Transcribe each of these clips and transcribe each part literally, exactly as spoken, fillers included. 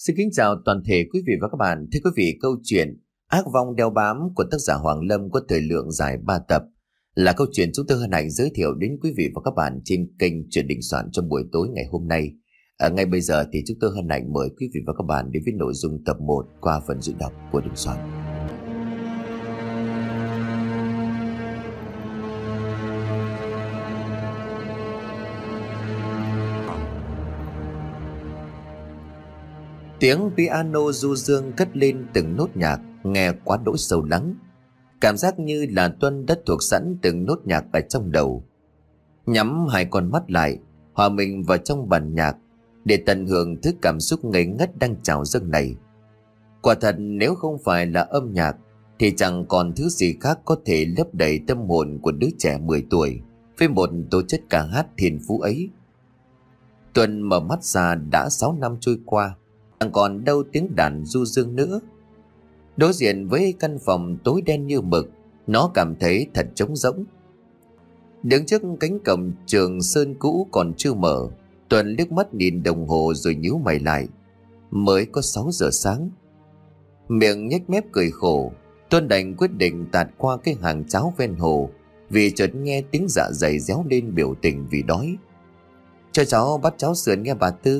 Xin kính chào toàn thể quý vị và các bạn. Thưa quý vị, câu chuyện Ác vong đeo bám của tác giả Hoàng Lâm có thời lượng dài ba tập là câu chuyện chúng tôi hân hạnh giới thiệu đến quý vị và các bạn trên kênh Chuyện Đình Soạn trong buổi tối ngày hôm nay. À, ngay bây giờ thì chúng tôi hân hạnh mời quý vị và các bạn đến với nội dung tập một qua phần diễn đọc của Đình Soạn. Tiếng piano du dương cất lên từng nốt nhạc nghe quá đỗi sâu lắng. Cảm giác như là Tuân đã thuộc sẵn từng nốt nhạc ở trong đầu. Nhắm hai con mắt lại, hòa mình vào trong bản nhạc để tận hưởng thứ cảm xúc ngây ngất đang trào dâng này. Quả thật nếu không phải là âm nhạc thì chẳng còn thứ gì khác có thể lấp đầy tâm hồn của đứa trẻ mười tuổi với một tố chất ca hát thiên phú ấy. Tuân mở mắt ra, đã sáu năm trôi qua, chẳng còn đâu tiếng đàn du dương nữa. Đối diện với căn phòng tối đen như mực, nó cảm thấy thật trống rỗng. Đứng trước cánh cổng trường sơn cũ còn chưa mở, Tuân liếc mắt nhìn đồng hồ rồi nhíu mày lại. Mới có sáu giờ sáng. Miệng nhếch mép cười khổ, Tuân đành quyết định tạt qua cái hàng cháo ven hồ, vì chợt nghe tiếng dạ dày réo lên biểu tình vì đói. Cho cháu bắt cháo sườn nghe bà Tư.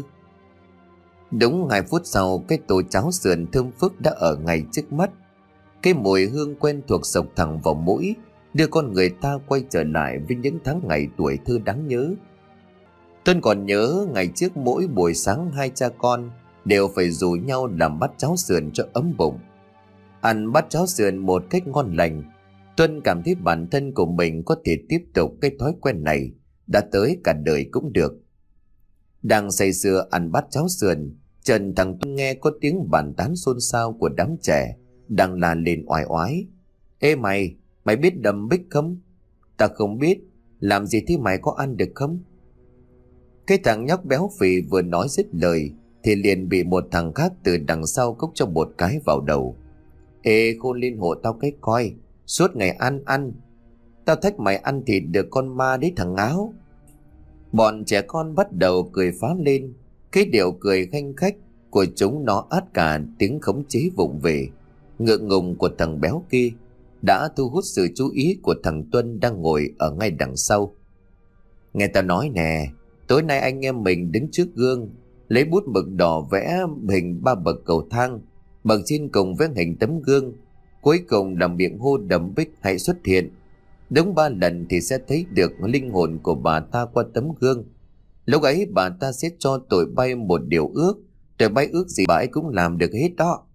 Đúng hai phút sau, cái tô cháo sườn thơm phức đã ở ngay trước mắt. Cái mùi hương quen thuộc xộc thẳng vào mũi, đưa con người ta quay trở lại với những tháng ngày tuổi thơ đáng nhớ. Tuân còn nhớ ngày trước mỗi buổi sáng hai cha con đều phải rủ nhau làm bát cháo sườn cho ấm bụng. Ăn bát cháo sườn một cách ngon lành, Tuân cảm thấy bản thân của mình có thể tiếp tục cái thói quen này đã tới cả đời cũng được. Đang say sưa ăn bát cháo sườn, Trần thằng Tuân nghe có tiếng bàn tán xôn xao của đám trẻ đang la lên oai oái. Ê mày, mày biết đầm bích không? Ta không biết. Làm gì thế mày, có ăn được không? Cái thằng nhóc béo phì vừa nói dứt lời thì liền bị một thằng khác từ đằng sau cốc cho một cái vào đầu. Ê khôn lên hộ tao cái coi, suốt ngày ăn ăn. Tao thách mày ăn thịt được con ma đấy thằng áo. Bọn trẻ con bắt đầu cười phá lên. Cái điệu cười khanh khách của chúng nó át cả tiếng khống chế vụng về ngượng ngùng của thằng béo kia đã thu hút sự chú ý của thằng Tuân đang ngồi ở ngay đằng sau. Nghe tao nói nè, tối nay anh em mình đứng trước gương, lấy bút mực đỏ vẽ hình ba bậc cầu thang, bậc trên cùng vẽ hình tấm gương, cuối cùng làm miệng hô đầm bích hãy xuất hiện. Đúng ba lần thì sẽ thấy được linh hồn của bà ta qua tấm gương. Lúc ấy bà ta sẽ cho tụi bay một điều ước, tụi bay ước gì bà ấy cũng làm được hết đó.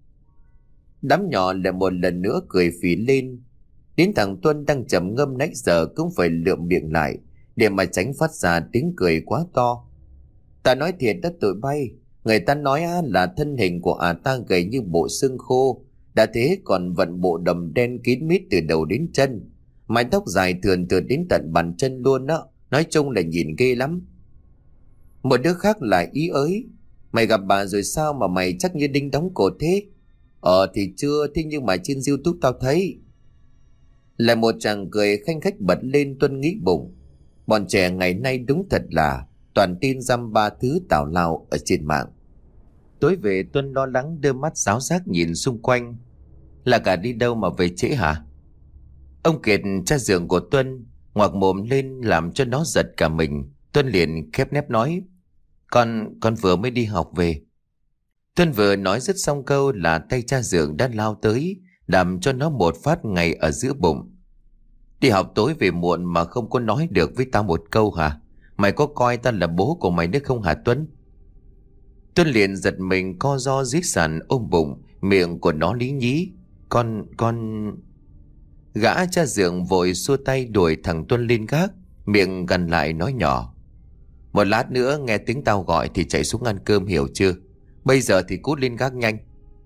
Đám nhỏ lại một lần nữa cười phì lên. Đến thằng Tuân đang trầm ngâm nãy giờ cũng phải lượm miệng lại để mà tránh phát ra tiếng cười quá to. Ta nói thiệt đó tụi bay, người ta nói là thân hình của à ta gầy như bộ xương khô, đã thế còn vận bộ đầm đen kín mít từ đầu đến chân, mái tóc dài thườn thượt đến tận bàn chân luôn đó. Nói chung là nhìn ghê lắm. Một đứa khác lại ý ới. Mày gặp bà rồi sao mà mày chắc như đinh đóng cột thế? Ờ thì chưa, thế nhưng mà trên YouTube tao thấy. Lại một chàng cười khanh khách bật lên. Tuân nghĩ bụng, bọn trẻ ngày nay đúng thật là toàn tin dăm ba thứ tào lao ở trên mạng. Tối về Tuân lo lắng đưa mắt sáo giác nhìn xung quanh. Là cả đi đâu mà về trễ hả? Ông Kiệt, cha dượng của Tuân, ngoạc mồm lên làm cho nó giật cả mình. Tuân liền khép nép nói, Con, con vừa mới đi học về. Tuân vừa nói dứt xong câu là tay cha dượng đã lao tới, đầm cho nó một phát ngay ở giữa bụng. Đi học tối về muộn mà không có nói được với tao một câu hả? Mày có coi tao là bố của mày nữa không hả Tuân? Tuân liền giật mình co ro rít sàn ôm bụng, miệng của nó lý nhí. Con, con... Gã cha dượng vội xua tay đuổi thằng Tuân lên gác, miệng gần lại nói nhỏ, một lát nữa nghe tiếng tao gọi thì chạy xuống ăn cơm, hiểu chưa? Bây giờ thì cút lên gác nhanh.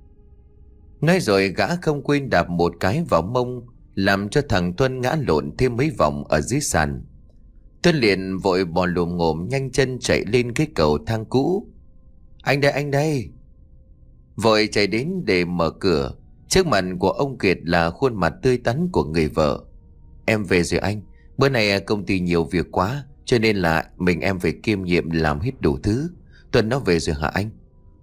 Nói rồi gã không quên đạp một cái vào mông, làm cho thằng Tuân ngã lộn thêm mấy vòng ở dưới sàn. Tuân liền vội bò lồm ngồm nhanh chân chạy lên cái cầu thang cũ. Anh đây, anh đây. Vội chạy đến để mở cửa. Trước mặt của ông Kiệt là khuôn mặt tươi tắn của người vợ. Em về rồi anh. Bữa nay công ty nhiều việc quá, cho nên là mình em phải kiêm nhiệm làm hết đủ thứ. Tuân nó về rồi hả anh?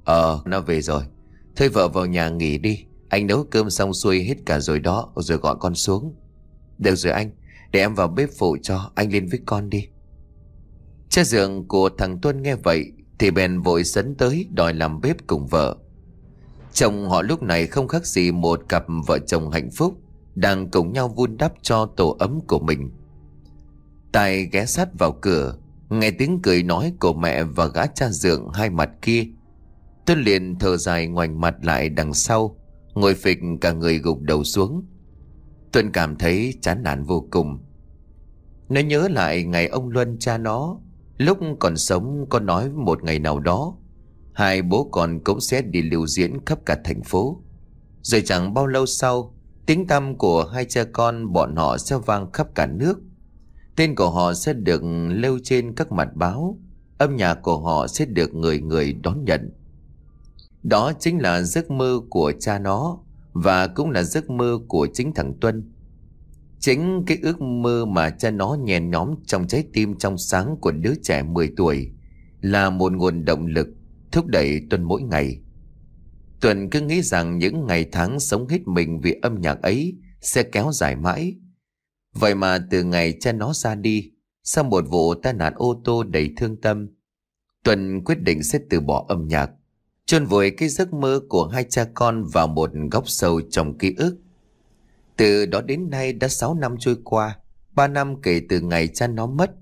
Ờ, nó về rồi. Thôi vợ vào nhà nghỉ đi. Anh nấu cơm xong xuôi hết cả rồi đó, rồi gọi con xuống. Được rồi anh, để em vào bếp phụ cho, anh lên với con đi. Cha dượng của thằng Tuân nghe vậy thì bèn vội sấn tới đòi làm bếp cùng vợ. Chồng họ lúc này không khác gì một cặp vợ chồng hạnh phúc, đang cùng nhau vun đắp cho tổ ấm của mình. Tài ghé sát vào cửa, nghe tiếng cười nói của mẹ và gã cha dượng hai mặt kia. Tuân liền thở dài ngoảnh mặt lại đằng sau, ngồi phịch cả người gục đầu xuống. Tuân cảm thấy chán nản vô cùng. Nó nhớ lại ngày ông Luân cha nó lúc còn sống có nói một ngày nào đó hai bố con cũng sẽ đi lưu diễn khắp cả thành phố. Rồi chẳng bao lâu sau, tiếng tăm của hai cha con bọn họ sẽ vang khắp cả nước. Tên của họ sẽ được lưu trên các mặt báo, âm nhạc của họ sẽ được người người đón nhận. Đó chính là giấc mơ của cha nó, và cũng là giấc mơ của chính thằng Tuân. Chính cái ước mơ mà cha nó nhen nhóm trong trái tim trong sáng của đứa trẻ mười tuổi là một nguồn động lực thúc đẩy Tuân mỗi ngày. Tuân cứ nghĩ rằng những ngày tháng sống hết mình vì âm nhạc ấy sẽ kéo dài mãi. Vậy mà từ ngày cha nó ra đi, sau một vụ tai nạn ô tô đầy thương tâm, Tuân quyết định sẽ từ bỏ âm nhạc, chôn vùi cái giấc mơ của hai cha con vào một góc sâu trong ký ức. Từ đó đến nay đã sáu năm trôi qua, ba năm kể từ ngày cha nó mất.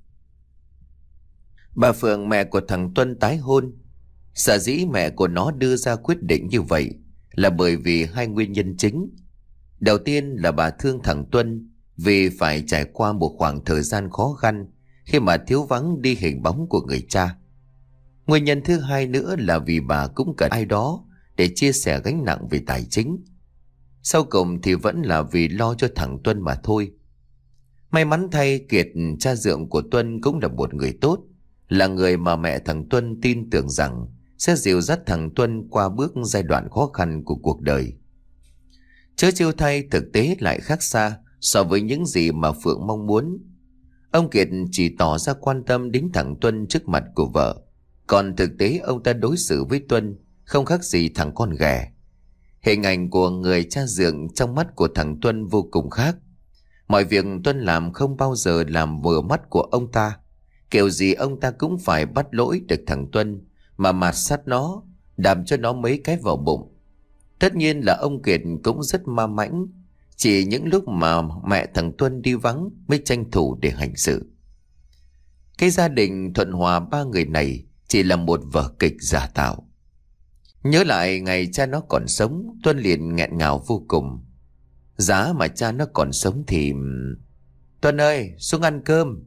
Bà Phượng, mẹ của thằng Tuân, tái hôn. Sở dĩ mẹ của nó đưa ra quyết định như vậy là bởi vì hai nguyên nhân chính. Đầu tiên là bà thương thằng Tuân vì phải trải qua một khoảng thời gian khó khăn khi mà thiếu vắng đi hình bóng của người cha. Nguyên nhân thứ hai nữa là vì bà cũng cần ai đó để chia sẻ gánh nặng về tài chính. Sau cùng thì vẫn là vì lo cho thằng Tuân mà thôi. May mắn thay, Kiệt, cha dượng của Tuân, cũng là một người tốt, là người mà mẹ thằng Tuân tin tưởng rằng sẽ dìu dắt thằng Tuân qua bước giai đoạn khó khăn của cuộc đời. Chớ trêu thay, thực tế lại khác xa so với những gì mà Phượng mong muốn. Ông Kiệt chỉ tỏ ra quan tâm đến thằng Tuân trước mặt của vợ, còn thực tế ông ta đối xử với Tuân không khác gì thằng con ghẻ. Hình ảnh của người cha dượng trong mắt của thằng Tuân vô cùng khác. Mọi việc Tuân làm không bao giờ làm vừa mắt của ông ta. Kiểu gì ông ta cũng phải bắt lỗi được thằng Tuân, mà mạt sát nó, đạp cho nó mấy cái vào bụng. Tất nhiên là ông Kiệt cũng rất ma mãnh, chỉ những lúc mà mẹ thằng Tuân đi vắng mới tranh thủ để hành sự. Cái gia đình thuận hòa ba người này chỉ là một vở kịch giả tạo. Nhớ lại ngày cha nó còn sống, Tuân liền nghẹn ngào vô cùng. Giá mà cha nó còn sống thì... Tuân ơi, xuống ăn cơm.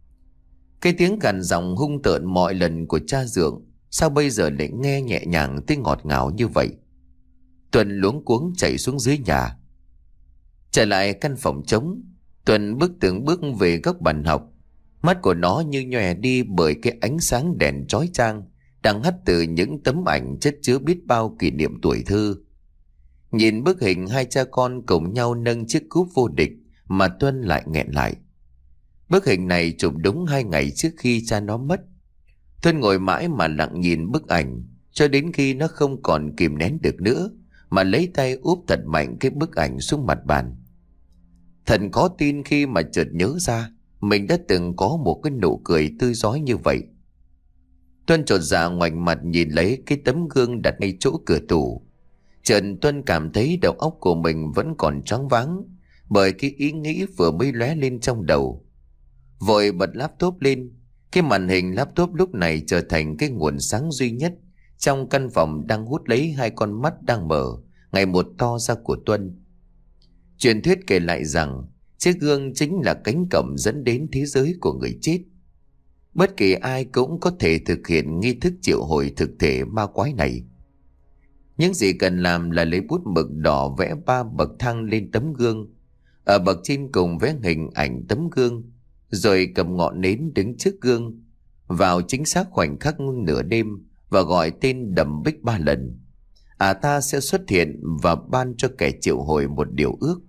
Cái tiếng gằn giọng hung tợn mọi lần của cha dượng sao bây giờ lại nghe nhẹ nhàng tới ngọt ngào như vậy. Tuân luống cuống chạy xuống dưới nhà. Trở lại căn phòng trống, Tuân bước từng bước về góc bàn học. Mắt của nó như nhòe đi bởi cái ánh sáng đèn chói chang đang hắt từ những tấm ảnh chất chứa biết bao kỷ niệm tuổi thơ. Nhìn bức hình hai cha con cùng nhau nâng chiếc cúp vô địch mà Tuân lại nghẹn lại. Bức hình này chụp đúng hai ngày trước khi cha nó mất. Tuân ngồi mãi mà lặng nhìn bức ảnh cho đến khi nó không còn kìm nén được nữa, mà lấy tay úp thật mạnh cái bức ảnh xuống mặt bàn. Thật khó tin khi mà chợt nhớ ra mình đã từng có một cái nụ cười tươi rói như vậy. Tuân chột dạ ngoảnh mặt nhìn lấy cái tấm gương đặt ngay chỗ cửa tủ. Chợt Tuân cảm thấy đầu óc của mình vẫn còn choáng váng bởi cái ý nghĩ vừa mới lóe lên trong đầu. Vội bật laptop lên. Cái màn hình laptop lúc này trở thành cái nguồn sáng duy nhất trong căn phòng đang hút lấy hai con mắt đang mở ngày một to ra của Tuân. Truyền thuyết kể lại rằng chiếc gương chính là cánh cổng dẫn đến thế giới của người chết. Bất kỳ ai cũng có thể thực hiện nghi thức triệu hồi thực thể ma quái này. Những gì cần làm là lấy bút mực đỏ vẽ ba bậc thang lên tấm gương. Ở bậc trên cùng vẽ hình ảnh tấm gương, rồi cầm ngọn nến đứng trước gương, vào chính xác khoảnh khắc nửa đêm và gọi tên Đầm Bích ba lần. À ta sẽ xuất hiện và ban cho kẻ triệu hồi một điều ước.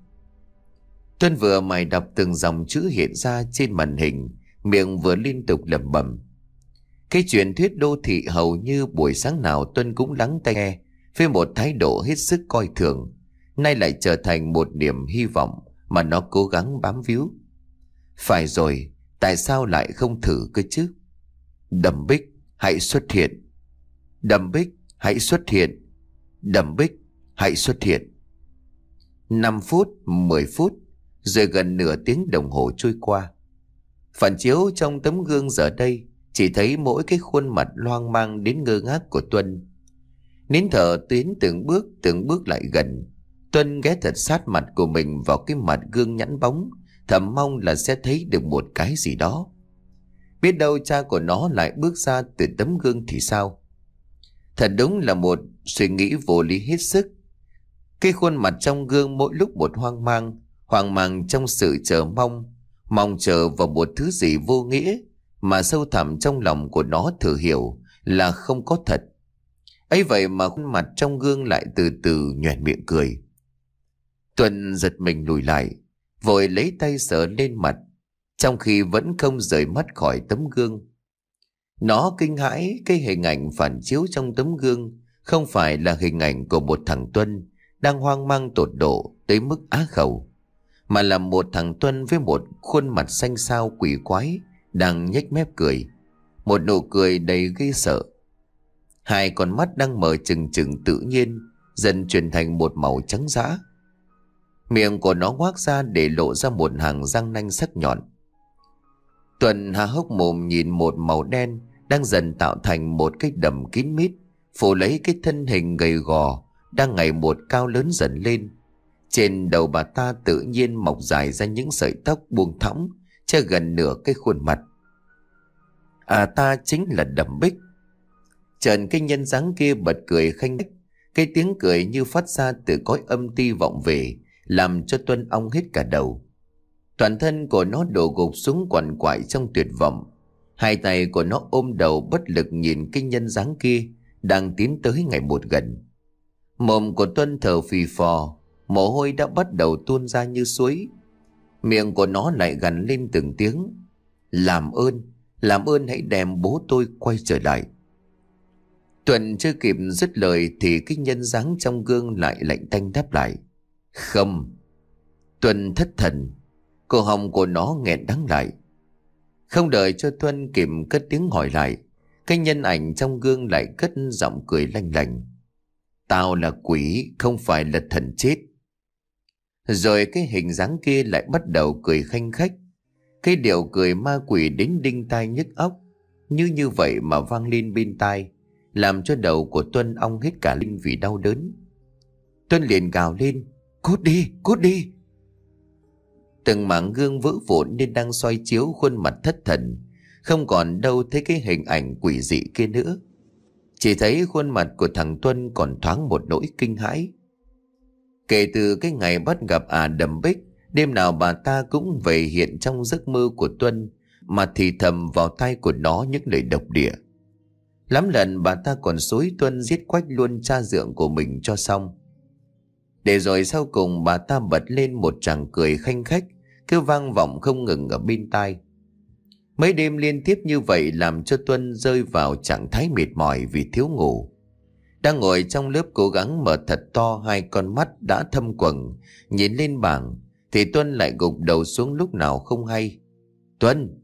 Tuân vừa mày đọc từng dòng chữ hiện ra trên màn hình, miệng vừa liên tục lẩm bẩm. Cái truyền thuyết đô thị hầu như buổi sáng nào Tuân cũng lắng tai nghe với một thái độ hết sức coi thường, nay lại trở thành một niềm hy vọng mà nó cố gắng bám víu. Phải rồi, tại sao lại không thử cơ chứ? Đầm Bích, hãy xuất hiện. Đầm Bích, hãy xuất hiện. Đầm Bích, hãy xuất hiện. Năm phút, mười phút, rồi gần nửa tiếng đồng hồ trôi qua. Phản chiếu trong tấm gương giờ đây chỉ thấy mỗi cái khuôn mặt loang mang đến ngơ ngác của Tuân. Nín thở tiến từng bước từng bước lại gần. Tuân ghé thật sát mặt của mình vào cái mặt gương nhẵn bóng, thầm mong là sẽ thấy được một cái gì đó. Biết đâu cha của nó lại bước ra từ tấm gương thì sao? Thật đúng là một suy nghĩ vô lý hết sức. Cái khuôn mặt trong gương mỗi lúc một hoang mang, hoang mang trong sự chờ mong, mong chờ vào một thứ gì vô nghĩa mà sâu thẳm trong lòng của nó thừa hiểu là không có thật. Ấy vậy mà khuôn mặt trong gương lại từ từ nhoẻn miệng cười. Tuân giật mình lùi lại, vội lấy tay sờ lên mặt, trong khi vẫn không rời mắt khỏi tấm gương. Nó kinh hãi cái hình ảnh phản chiếu trong tấm gương không phải là hình ảnh của một thằng Tuân đang hoang mang tột độ tới mức á khẩu, mà là một thằng Tuân với một khuôn mặt xanh xao quỷ quái đang nhếch mép cười, một nụ cười đầy ghê sợ. Hai con mắt đang mở trừng trừng tự nhiên dần chuyển thành một màu trắng dã. Miệng của nó ngoác ra để lộ ra một hàng răng nanh sắc nhọn. Tuân há hốc mồm nhìn một màu đen đang dần tạo thành một cái đầm kín mít phủ lấy cái thân hình gầy gò đang ngày một cao lớn dần lên. Trên đầu bà ta tự nhiên mọc dài ra những sợi tóc buông thõng che gần nửa cái khuôn mặt. À, ta chính là Đầm Bích. Trần cái nhân dáng kia bật cười khanh khách, cái tiếng cười như phát ra từ cõi âm ti vọng về, làm cho Tuân ong hết cả đầu. Toàn thân của nó đổ gục xuống quằn quại trong tuyệt vọng. Hai tay của nó ôm đầu bất lực nhìn cái nhân dáng kia đang tiến tới ngày một gần. Mồm của Tuân thở phì phò, mồ hôi đã bắt đầu tuôn ra như suối. Miệng của nó lại gằn lên từng tiếng: làm ơn, làm ơn hãy đem bố tôi quay trở lại. Tuân chưa kịp dứt lời thì cái nhân dáng trong gương lại lạnh tanh đáp lại: không. Tuân thất thần, cổ họng của nó nghẹn đắng lại. Không đợi cho Tuân kịp cất tiếng hỏi lại, cái nhân ảnh trong gương lại cất giọng cười lanh lành: tao là quỷ, không phải là thần chết. Rồi cái hình dáng kia lại bắt đầu cười khanh khách, cái điệu cười ma quỷ đến đinh tai nhức óc. Như như vậy mà vang lên bên tai, làm cho đầu của Tuân ong hết cả linh vì đau đớn. Tuân liền gào lên: cút đi, cút đi. Từng mảng gương vỡ vụn nên đang soi chiếu khuôn mặt thất thần, không còn đâu thấy cái hình ảnh quỷ dị kia nữa. Chỉ thấy khuôn mặt của thằng Tuân còn thoáng một nỗi kinh hãi. Kể từ cái ngày bắt gặp à Đầm Bích, đêm nào bà ta cũng về hiện trong giấc mơ của Tuân mà thì thầm vào tai của nó những lời độc địa. Lắm lần bà ta còn xúi Tuân giết quách luôn cha dượng của mình cho xong. Để rồi sau cùng bà ta bật lên một tràng cười khanh khách, cứ vang vọng không ngừng ở bên tai. Mấy đêm liên tiếp như vậy làm cho Tuân rơi vào trạng thái mệt mỏi vì thiếu ngủ. Đang ngồi trong lớp cố gắng mở thật to hai con mắt đã thâm quầng nhìn lên bảng, thì Tuân lại gục đầu xuống lúc nào không hay. Tuân!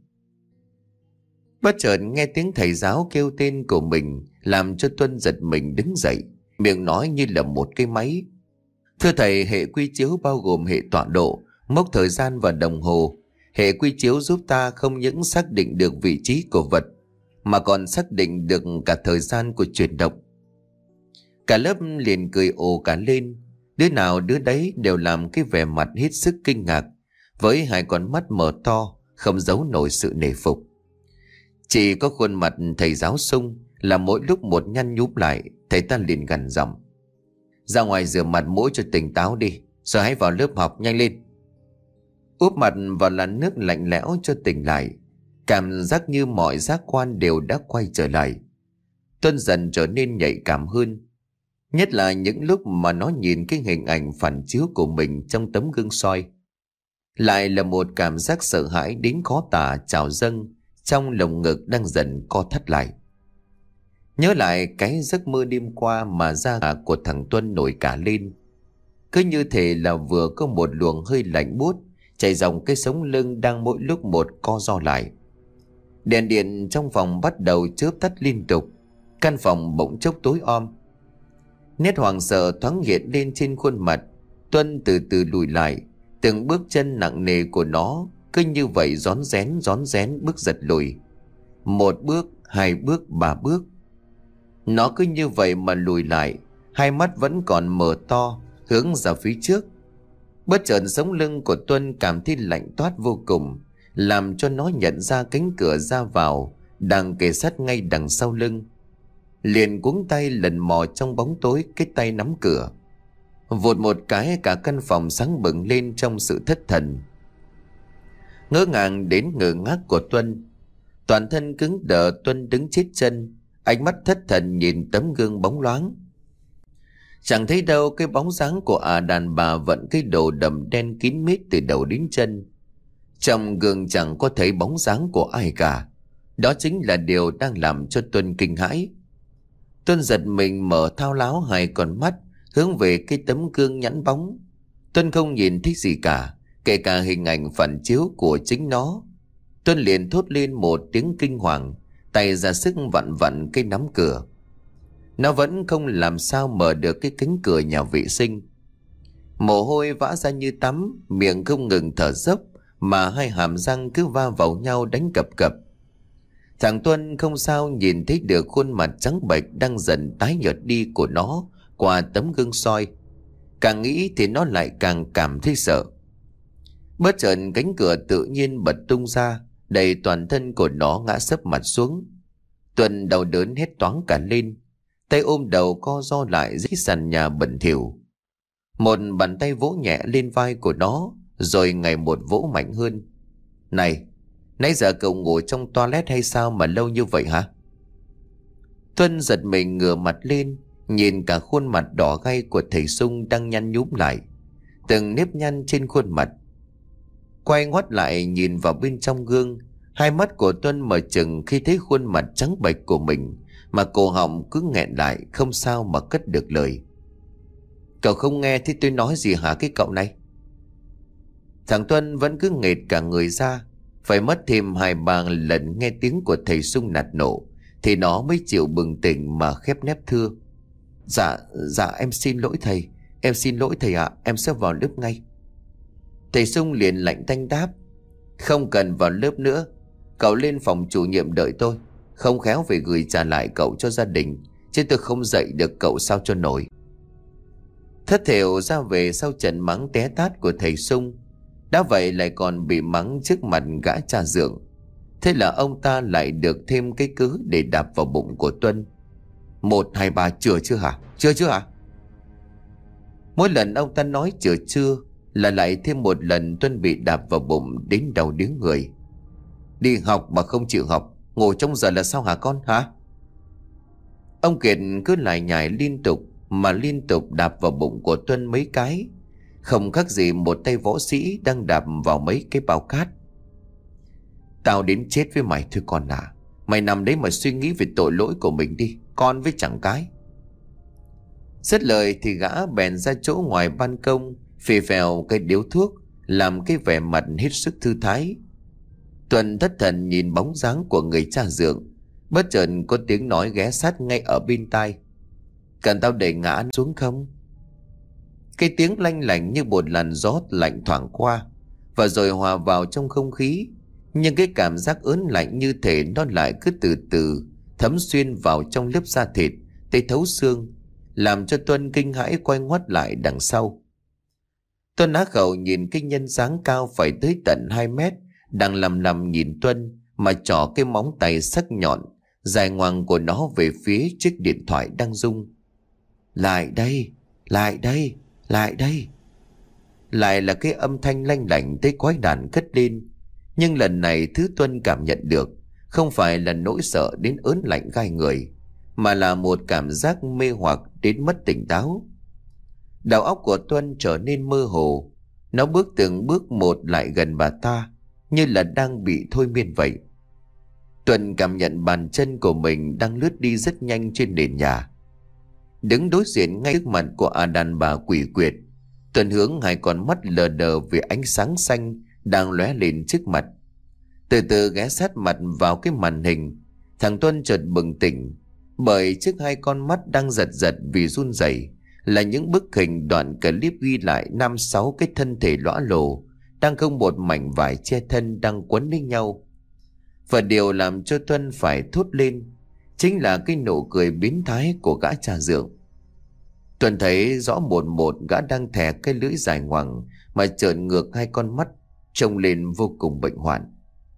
Bất chợt nghe tiếng thầy giáo kêu tên của mình, làm cho Tuân giật mình đứng dậy, miệng nói như là một cái máy: thưa thầy, hệ quy chiếu bao gồm hệ tọa độ, mốc thời gian và đồng hồ. Hệ quy chiếu giúp ta không những xác định được vị trí của vật, mà còn xác định được cả thời gian của chuyển động. Cả lớp liền cười ồ cả lên, đứa nào đứa đấy đều làm cái vẻ mặt hết sức kinh ngạc, với hai con mắt mở to không giấu nổi sự nể phục. Chỉ có khuôn mặt thầy giáo Sung là mỗi lúc một nhăn nhúm lại. Thầy ta liền gằn giọng: ra ngoài rửa mặt mũi cho tỉnh táo đi, rồi hãy vào lớp học nhanh lên. Úp mặt vào làn nước lạnh lẽo cho tỉnh lại, cảm giác như mọi giác quan đều đã quay trở lại. Tuân dần trở nên nhạy cảm hơn, nhất là những lúc mà nó nhìn cái hình ảnh phản chiếu của mình trong tấm gương soi. Lại là một cảm giác sợ hãi đến khó tả trào dâng trong lồng ngực đang dần co thắt lại. Nhớ lại cái giấc mơ đêm qua mà da gà của thằng Tuân nổi cả lên. Cứ như thể là vừa có một luồng hơi lạnh buốt chạy dòng cái sống lưng đang mỗi lúc một co ro lại. Đèn điện trong phòng bắt đầu chớp tắt liên tục. Căn phòng bỗng chốc tối om. Nét hoảng sợ thoáng hiện lên trên khuôn mặt. Tuân từ từ lùi lại. Từng bước chân nặng nề của nó cứ như vậy rón rén rón rén bước giật lùi. Một bước, hai bước, ba bước. Nó cứ như vậy mà lùi lại. Hai mắt vẫn còn mở to hướng ra phía trước. Bất chợt sống lưng của Tuân cảm thấy lạnh toát vô cùng, làm cho nó nhận ra cánh cửa ra vào đang kề sát ngay đằng sau lưng. Liền cuống tay lần mò trong bóng tối cái tay nắm cửa. Vụt một cái cả căn phòng sáng bừng lên trong sự thất thần. Ngỡ ngàng đến ngơ ngác của Tuân. Toàn thân cứng đờ, Tuân đứng chết chân, ánh mắt thất thần nhìn tấm gương bóng loáng. Chẳng thấy đâu cái bóng dáng của ả đàn bà vận cái đồ đầm đen kín mít từ đầu đến chân. Trong gương chẳng có thấy bóng dáng của ai cả. Đó chính là điều đang làm cho Tuân kinh hãi. Tuân giật mình mở thao láo hai con mắt hướng về cái tấm gương nhẵn bóng. Tuân không nhìn thấy gì cả, kể cả hình ảnh phản chiếu của chính nó. Tuân liền thốt lên một tiếng kinh hoàng, tay ra sức vặn vặn cái nắm cửa. Nó vẫn không làm sao mở được cái cánh cửa nhà vệ sinh. Mồ hôi vã ra như tắm, miệng không ngừng thở dốc, mà hai hàm răng cứ va vào nhau đánh cập cập. Thằng Tuân không sao nhìn thấy được khuôn mặt trắng bệch đang dần tái nhợt đi của nó qua tấm gương soi. Càng nghĩ thì nó lại càng cảm thấy sợ. Bất chợt cánh cửa tự nhiên bật tung ra, đẩy toàn thân của nó ngã sấp mặt xuống. Tuân đau đớn hét toáng cả lên, tay ôm đầu co ro lại dưới sàn nhà bẩn thỉu. Một bàn tay vỗ nhẹ lên vai của nó, rồi ngày một vỗ mạnh hơn. Này, nãy giờ cậu ngủ trong toilet hay sao mà lâu như vậy hả? Tuân giật mình ngửa mặt lên, nhìn cả khuôn mặt đỏ gay của thầy Sung đang nhăn nhúm lại, từng nếp nhăn trên khuôn mặt. Quay ngoắt lại nhìn vào bên trong gương, hai mắt của Tuân mở trừng khi thấy khuôn mặt trắng bệch của mình, mà cổ họng cứ nghẹn lại không sao mà cất được lời. Cậu không nghe thấy tôi nói gì hả cái cậu này? Thằng Tuân vẫn cứ nghệt cả người ra, phải mất thêm hai ba lần nghe tiếng của thầy Sung nạt nộ thì nó mới chịu bừng tỉnh mà khép nép thưa. Dạ, dạ em xin lỗi thầy, em xin lỗi thầy ạ, à, em sẽ vào lớp ngay. Thầy Sung liền lạnh tanh đáp. Không cần vào lớp nữa, cậu lên phòng chủ nhiệm đợi tôi, không khéo về gửi trả lại cậu cho gia đình, chứ tôi không dạy được cậu sao cho nổi. Thất thểu ra về sau trận mắng té tát của thầy Sung. Đã vậy lại còn bị mắng trước mặt gã cha dượng. Thế là ông ta lại được thêm cái cớ để đạp vào bụng của Tuân. Một, hai, ba, chưa chưa hả? Chưa chưa hả? Mỗi lần ông ta nói chưa chưa là lại thêm một lần Tuân bị đạp vào bụng đến đau điếng người. Đi học mà không chịu học, ngồi trong giờ là sao hả con hả? Ông Kiệt cứ lại nhảy liên tục mà liên tục đạp vào bụng của Tuân mấy cái, không khác gì một tay võ sĩ đang đạp vào mấy cái bao cát. Tao đến chết với mày thôi con à. Mày nằm đấy mà suy nghĩ về tội lỗi của mình đi, con với chẳng cái. Dứt lời thì gã bèn ra chỗ ngoài ban công, phì phèo cái điếu thuốc, làm cái vẻ mặt hết sức thư thái. Tuân thất thần nhìn bóng dáng của người cha dượng. Bất chợt có tiếng nói ghé sát ngay ở bên tai. Cần tao đẩy ngã xuống không? Cái tiếng lanh lảnh như một làn gió lạnh thoảng qua, và rồi hòa vào trong không khí. Nhưng cái cảm giác ớn lạnh như thể nó lại cứ từ từ thấm xuyên vào trong lớp da thịt tới thấu xương, làm cho Tuân kinh hãi quay ngoắt lại đằng sau. Tuân á khẩu nhìn cái nhân dáng cao phải tới tận hai mét đang lầm lầm nhìn Tuân mà trỏ cái móng tay sắc nhọn dài ngoằng của nó về phía chiếc điện thoại đang rung. Lại đây, lại đây, lại đây. Lại là cái âm thanh lanh lảnh tới quái đản cất lên. Nhưng lần này thứ Tuân cảm nhận được không phải là nỗi sợ đến ớn lạnh gai người, mà là một cảm giác mê hoặc đến mất tỉnh táo. Đầu óc của Tuân trở nên mơ hồ. Nó bước từng bước một lại gần bà ta, như là đang bị thôi miên vậy. Tuần cảm nhận bàn chân của mình đang lướt đi rất nhanh trên nền nhà. Đứng đối diện ngay trước mặt của A đàn bà quỷ quyệt, Tuần hướng hai con mắt lờ đờ vì ánh sáng xanh đang lóe lên trước mặt. Từ từ ghé sát mặt vào cái màn hình. Thằng Tuân chợt bừng tỉnh, bởi trước hai con mắt đang giật giật vì run rẩy là những bức hình đoạn clip ghi lại năm sáu cái thân thể lõa lồ đang không một mảnh vải che thân đang quấn lấy nhau. Và điều làm cho Tuân phải thốt lên chính là cái nụ cười biến thái của gã cha dượng. Tuân thấy rõ một một gã đang thè cái lưỡi dài ngoằng mà trợn ngược hai con mắt, trông lên vô cùng bệnh hoạn.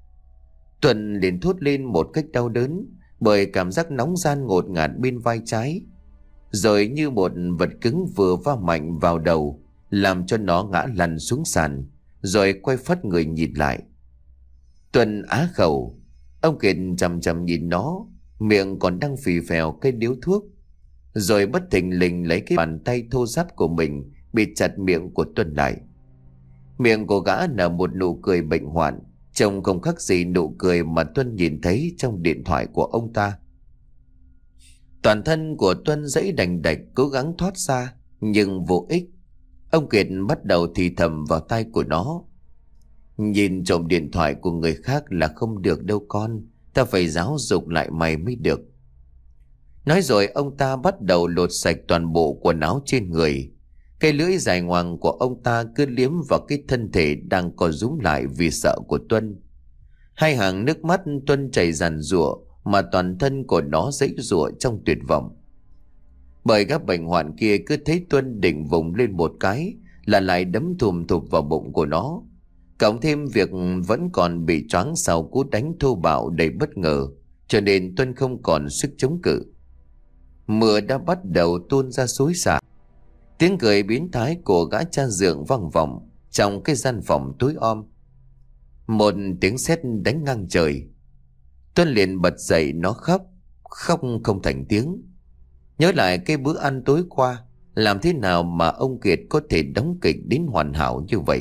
Tuân liền thốt lên một cách đau đớn bởi cảm giác nóng ran ngột ngạt bên vai trái, rồi như một vật cứng vừa va mạnh vào đầu, làm cho nó ngã lăn xuống sàn, rồi quay phắt người nhìn lại. Tuân á khẩu. Ông Kiệt chằm chằm nhìn nó, miệng còn đang phì phèo cái điếu thuốc, rồi bất thình lình lấy cái bàn tay thô ráp của mình bịt chặt miệng của Tuân lại. Miệng của gã nở một nụ cười bệnh hoạn, trông không khác gì nụ cười mà Tuân nhìn thấy trong điện thoại của ông ta. Toàn thân của Tuân giãy đành đạch cố gắng thoát ra, nhưng vô ích. Ông Kiệt bắt đầu thì thầm vào tai của nó: "Nhìn trộm điện thoại của người khác là không được đâu con, ta phải giáo dục lại mày mới được." Nói rồi ông ta bắt đầu lột sạch toàn bộ quần áo trên người. Cái lưỡi dài ngoằng của ông ta cứ liếm vào cái thân thể đang co rúm lại vì sợ của Tuân. Hai hàng nước mắt Tuân chảy ràn rụa, mà toàn thân của nó giãy giụa trong tuyệt vọng. Bởi gã bệnh hoạn kia cứ thấy Tuân định vùng lên một cái là lại đấm thùm thụp vào bụng của nó. Cộng thêm việc vẫn còn bị choáng sau cú đánh thô bạo đầy bất ngờ, cho nên Tuân không còn sức chống cự. Mưa đã bắt đầu tuôn ra xối xả. Tiếng cười biến thái của gã cha dượng vang vọng trong cái gian phòng tối om. Một tiếng sét đánh ngang trời. Tuân liền bật dậy, nó khóc, khóc không thành tiếng. Nhớ lại cái bữa ăn tối qua, làm thế nào mà ông Kiệt có thể đóng kịch đến hoàn hảo như vậy.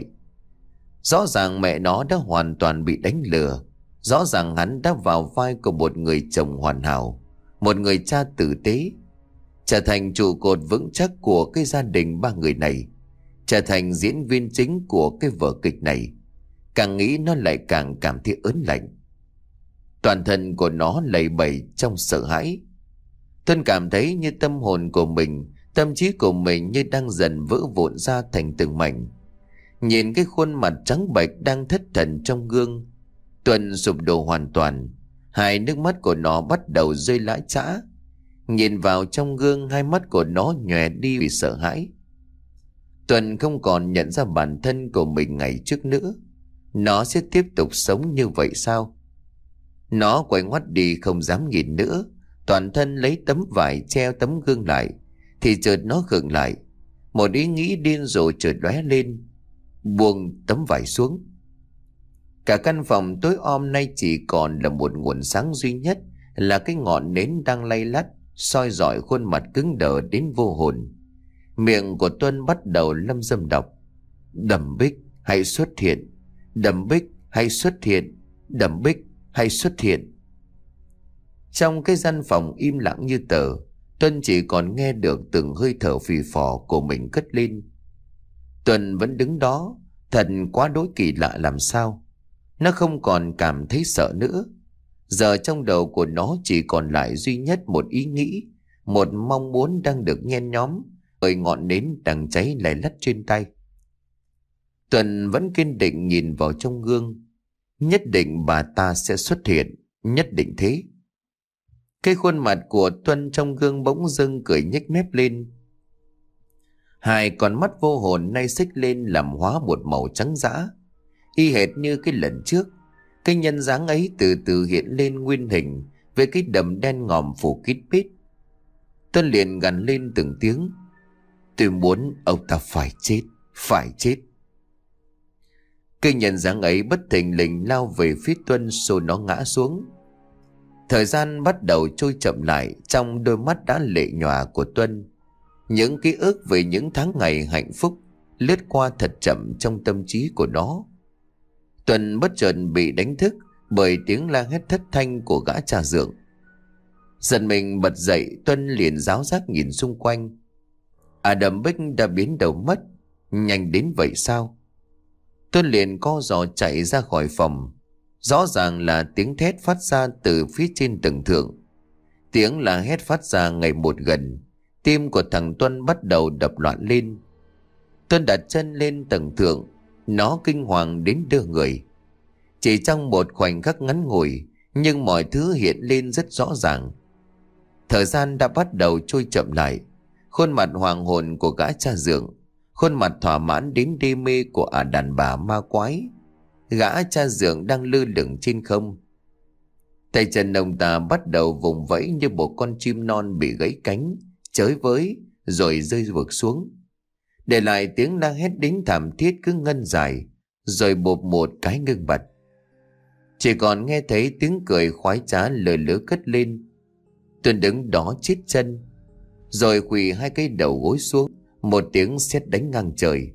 Rõ ràng mẹ nó đã hoàn toàn bị đánh lừa. Rõ ràng hắn đã vào vai của một người chồng hoàn hảo, một người cha tử tế, trở thành trụ cột vững chắc của cái gia đình ba người này, trở thành diễn viên chính của cái vở kịch này. Càng nghĩ nó lại càng cảm thấy ớn lạnh. Toàn thân của nó lầy bẩy trong sợ hãi. Tuân cảm thấy như tâm hồn của mình, tâm trí của mình như đang dần vỡ vụn ra thành từng mảnh. Nhìn cái khuôn mặt trắng bệch đang thất thần trong gương, Tuân sụp đổ hoàn toàn. Hai nước mắt của nó bắt đầu rơi lã chã. Nhìn vào trong gương, hai mắt của nó nhòe đi vì sợ hãi. Tuân không còn nhận ra bản thân của mình ngày trước nữa. Nó sẽ tiếp tục sống như vậy sao? Nó quay ngoắt đi không dám nhìn nữa. Toàn thân lấy tấm vải treo tấm gương lại, thì chợt nó khựng lại. Một ý nghĩ điên rồ chợt lóe lên: buông tấm vải xuống. Cả căn phòng tối om nay chỉ còn là một nguồn sáng duy nhất, là cái ngọn nến đang lay lắt soi rọi khuôn mặt cứng đờ đến vô hồn. Miệng của Tuân bắt đầu lâm dâm đọc: "Đầm Bích hãy xuất hiện, Đầm Bích hãy xuất hiện, Đầm Bích hãy xuất hiện." Trong cái gian phòng im lặng như tờ, Tuân chỉ còn nghe được từng hơi thở phì phò của mình cất lên. Tuân vẫn đứng đó, thật quá đỗi kỳ lạ làm sao. Nó không còn cảm thấy sợ nữa. Giờ trong đầu của nó chỉ còn lại duy nhất một ý nghĩ, một mong muốn đang được nhen nhóm bởi ngọn nến đang cháy lay lắt trên tay. Tuân vẫn kiên định nhìn vào trong gương. Nhất định bà ta sẽ xuất hiện, nhất định thế. Cái khuôn mặt của Tuân trong gương bỗng dưng cười nhếch mép lên. Hai con mắt vô hồn nay xích lên làm hóa một màu trắng dã, y hệt như cái lần trước. Cái nhân dáng ấy từ từ hiện lên nguyên hình với cái đầm đen ngòm phủ kín mít. Tuân liền gằn lên từng tiếng: "Tôi muốn ông ta phải chết, phải chết." Cái nhân dáng ấy bất thình lình lao về phía Tuân, rồi nó ngã xuống. Thời gian bắt đầu trôi chậm lại trong đôi mắt đã lệ nhòa của Tuân. Những ký ức về những tháng ngày hạnh phúc lướt qua thật chậm trong tâm trí của nó. Tuân bất chợt bị đánh thức bởi tiếng la hét thất thanh của gã cha dượng. Giận mình bật dậy, Tuân liền ráo rác nhìn xung quanh. À, đầm Bích đã biến đầu mất. Nhanh đến vậy sao? Tuân liền co giò chạy ra khỏi phòng. Rõ ràng là tiếng thét phát ra từ phía trên tầng thượng. Tiếng la hét phát ra ngày một gần. Tim của thằng Tuân bắt đầu đập loạn lên. Tuân đặt chân lên tầng thượng. Nó kinh hoàng đến đưa người. Chỉ trong một khoảnh khắc ngắn ngủi, nhưng mọi thứ hiện lên rất rõ ràng. Thời gian đã bắt đầu trôi chậm lại. Khuôn mặt hoàng hồn của gã cha dượng, khuôn mặt thỏa mãn đến đê mê của ả đàn bà ma quái. Gã cha dượng đang lơ lửng trên không. Tay chân ông ta bắt đầu vùng vẫy như một con chim non bị gãy cánh, chới với rồi rơi vượt xuống, để lại tiếng la hét đến thảm thiết cứ ngân dài, rồi bột một cái ngưng bặt. Chỉ còn nghe thấy tiếng cười khoái trá lờ lỡ cất lên. Tuân đứng đó chết chân, rồi quỳ hai cái đầu gối xuống. Một tiếng sét đánh ngang trời.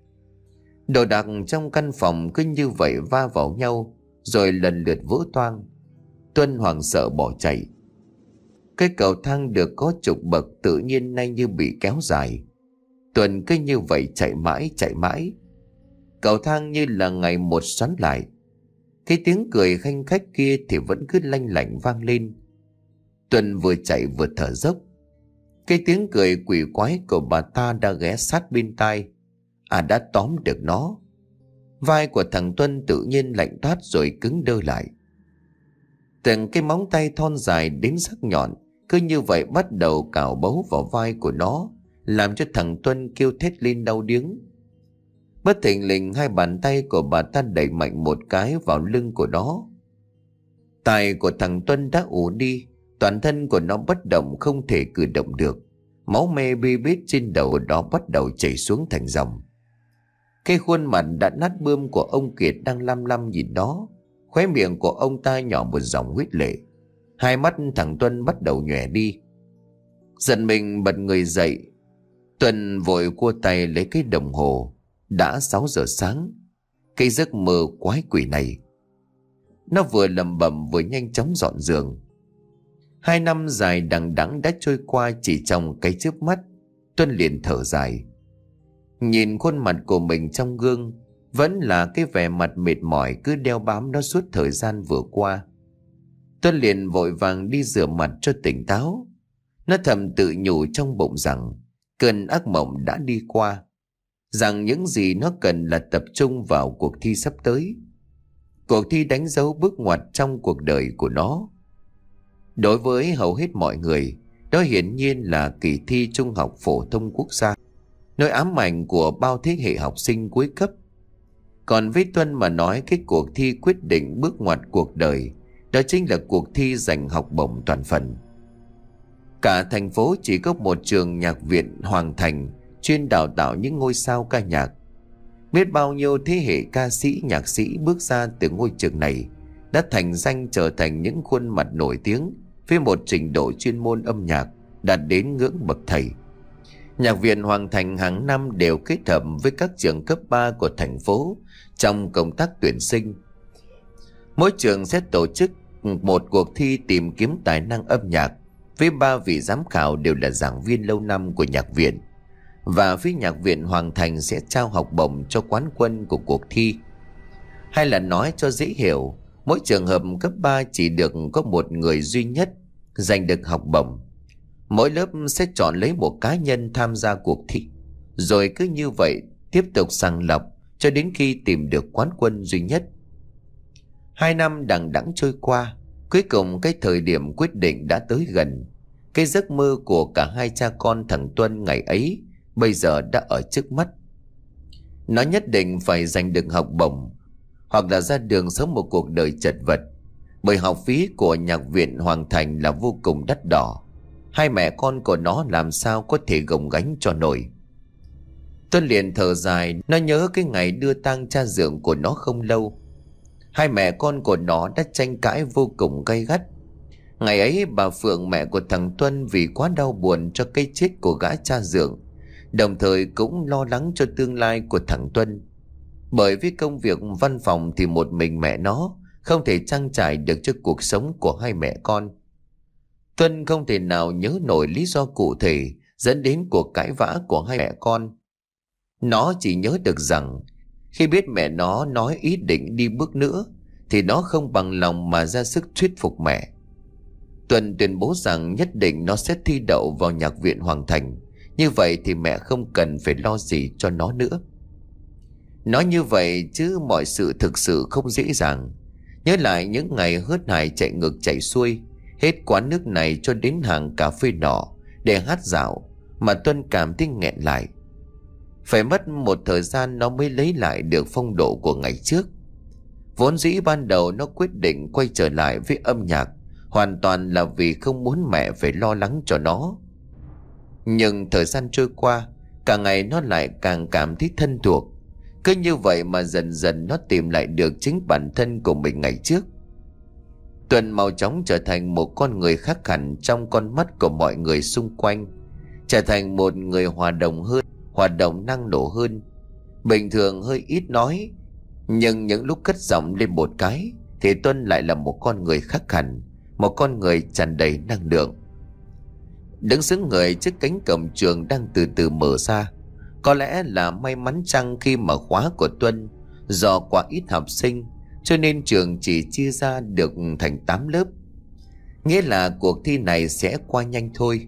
Đồ đạc trong căn phòng cứ như vậy va vào nhau, rồi lần lượt vỡ toang. Tuân hoảng sợ bỏ chạy. Cái cầu thang được có chục bậc tự nhiên nay như bị kéo dài. Tuân cứ như vậy chạy mãi chạy mãi. Cầu thang như là ngày một xoắn lại. Cái tiếng cười khanh khách kia thì vẫn cứ lanh lảnh vang lên. Tuân vừa chạy vừa thở dốc. Cái tiếng cười quỷ quái của bà ta đã ghé sát bên tai. À, đã tóm được nó. Vai của thằng Tuân tự nhiên lạnh toát rồi cứng đơ lại. Từng cái móng tay thon dài đến sắc nhọn cứ như vậy bắt đầu cào bấu vào vai của nó, làm cho thằng Tuân kêu thét lên đau điếng. Bất thình lình hai bàn tay của bà ta đẩy mạnh một cái vào lưng của nó. Tai của thằng Tuân đã ù đi, toàn thân của nó bất động không thể cử động được. Máu me bi bít trên đầu đó bắt đầu chảy xuống thành dòng. Cái khuôn mặt đã nát bươm của ông Kiệt đang lăm lăm nhìn nó. Khóe miệng của ông ta nhỏ một dòng huyết lệ. Hai mắt thằng Tuân bắt đầu nhòe đi. Giận mình bật người dậy, Tuân vội cua tay lấy cái đồng hồ. Đã sáu giờ sáng. Cái giấc mơ quái quỷ này. Nó vừa lẩm bẩm vừa nhanh chóng dọn giường. Hai năm dài đằng đẵng đã trôi qua chỉ trong cái chớp mắt. Tuân liền thở dài. Nhìn khuôn mặt của mình trong gương, vẫn là cái vẻ mặt mệt mỏi cứ đeo bám nó suốt thời gian vừa qua. Tuân liền vội vàng đi rửa mặt cho tỉnh táo. Nó thầm tự nhủ trong bụng rằng cơn ác mộng đã đi qua, rằng những gì nó cần là tập trung vào cuộc thi sắp tới. Cuộc thi đánh dấu bước ngoặt trong cuộc đời của nó. Đối với hầu hết mọi người, đó hiển nhiên là kỳ thi Trung học phổ thông quốc gia, nỗi ám ảnh của bao thế hệ học sinh cuối cấp. Còn với Tuân mà nói, cái cuộc thi quyết định bước ngoặt cuộc đời, đó chính là cuộc thi giành học bổng toàn phần. Cả thành phố chỉ có một trường nhạc viện Hoàng Thành chuyên đào tạo những ngôi sao ca nhạc. Biết bao nhiêu thế hệ ca sĩ, nhạc sĩ bước ra từ ngôi trường này đã thành danh trở thành những khuôn mặt nổi tiếng với một trình độ chuyên môn âm nhạc đạt đến ngưỡng bậc thầy. Nhạc viện Hoàng Thành hàng năm đều kết hợp với các trường cấp ba của thành phố trong công tác tuyển sinh. Mỗi trường sẽ tổ chức một cuộc thi tìm kiếm tài năng âm nhạc với ba vị giám khảo đều là giảng viên lâu năm của nhạc viện. Và phía nhạc viện Hoàng Thành sẽ trao học bổng cho quán quân của cuộc thi. Hay là nói cho dễ hiểu, mỗi trường hợp cấp ba chỉ được có một người duy nhất giành được học bổng. Mỗi lớp sẽ chọn lấy một cá nhân tham gia cuộc thi, rồi cứ như vậy tiếp tục sàng lọc cho đến khi tìm được quán quân duy nhất. Hai năm đằng đẵng trôi qua, cuối cùng cái thời điểm quyết định đã tới gần. Cái giấc mơ của cả hai cha con thằng Tuân ngày ấy bây giờ đã ở trước mắt. Nó nhất định phải giành được học bổng, hoặc là ra đường sống một cuộc đời chật vật, bởi học phí của nhạc viện Hoàng Thành là vô cùng đắt đỏ. Hai mẹ con của nó làm sao có thể gồng gánh cho nổi. Tuân liền thở dài, nó nhớ cái ngày đưa tang cha dượng của nó không lâu. Hai mẹ con của nó đã tranh cãi vô cùng gay gắt. Ngày ấy bà Phượng, mẹ của thằng Tuân, vì quá đau buồn cho cái chết của gã cha dượng, đồng thời cũng lo lắng cho tương lai của thằng Tuân. Bởi vì công việc văn phòng thì một mình mẹ nó không thể trang trải được cho cuộc sống của hai mẹ con. Tuân không thể nào nhớ nổi lý do cụ thể dẫn đến cuộc cãi vã của hai mẹ con. Nó chỉ nhớ được rằng khi biết mẹ nó nói ý định đi bước nữa thì nó không bằng lòng mà ra sức thuyết phục mẹ. Tuân tuyên bố rằng nhất định nó sẽ thi đậu vào nhạc viện Hoàng Thành. Như vậy thì mẹ không cần phải lo gì cho nó nữa. Nói như vậy chứ mọi sự thực sự không dễ dàng. Nhớ lại những ngày hớt hải chạy ngược chạy xuôi, hết quán nước này cho đến hàng cà phê nọ để hát dạo, mà Tuân cảm thấy nghẹn lại. Phải mất một thời gian nó mới lấy lại được phong độ của ngày trước. Vốn dĩ ban đầu nó quyết định quay trở lại với âm nhạc hoàn toàn là vì không muốn mẹ phải lo lắng cho nó. Nhưng thời gian trôi qua, càng ngày nó lại càng cảm thấy thân thuộc. Cứ như vậy mà dần dần nó tìm lại được chính bản thân của mình ngày trước. Tuân mau chóng trở thành một con người khác hẳn trong con mắt của mọi người xung quanh. Trở thành một người hòa đồng hơn, hoạt động năng nổ hơn. Bình thường hơi ít nói, nhưng những lúc cất giọng lên một cái thì Tuân lại là một con người khác hẳn, một con người tràn đầy năng lượng. Đứng sững người trước cánh cổng trường đang từ từ mở ra. Có lẽ là may mắn chăng khi mà khóa của Tuân do quá ít học sinh cho nên trường chỉ chia ra được thành tám lớp. Nghĩa là cuộc thi này sẽ qua nhanh thôi.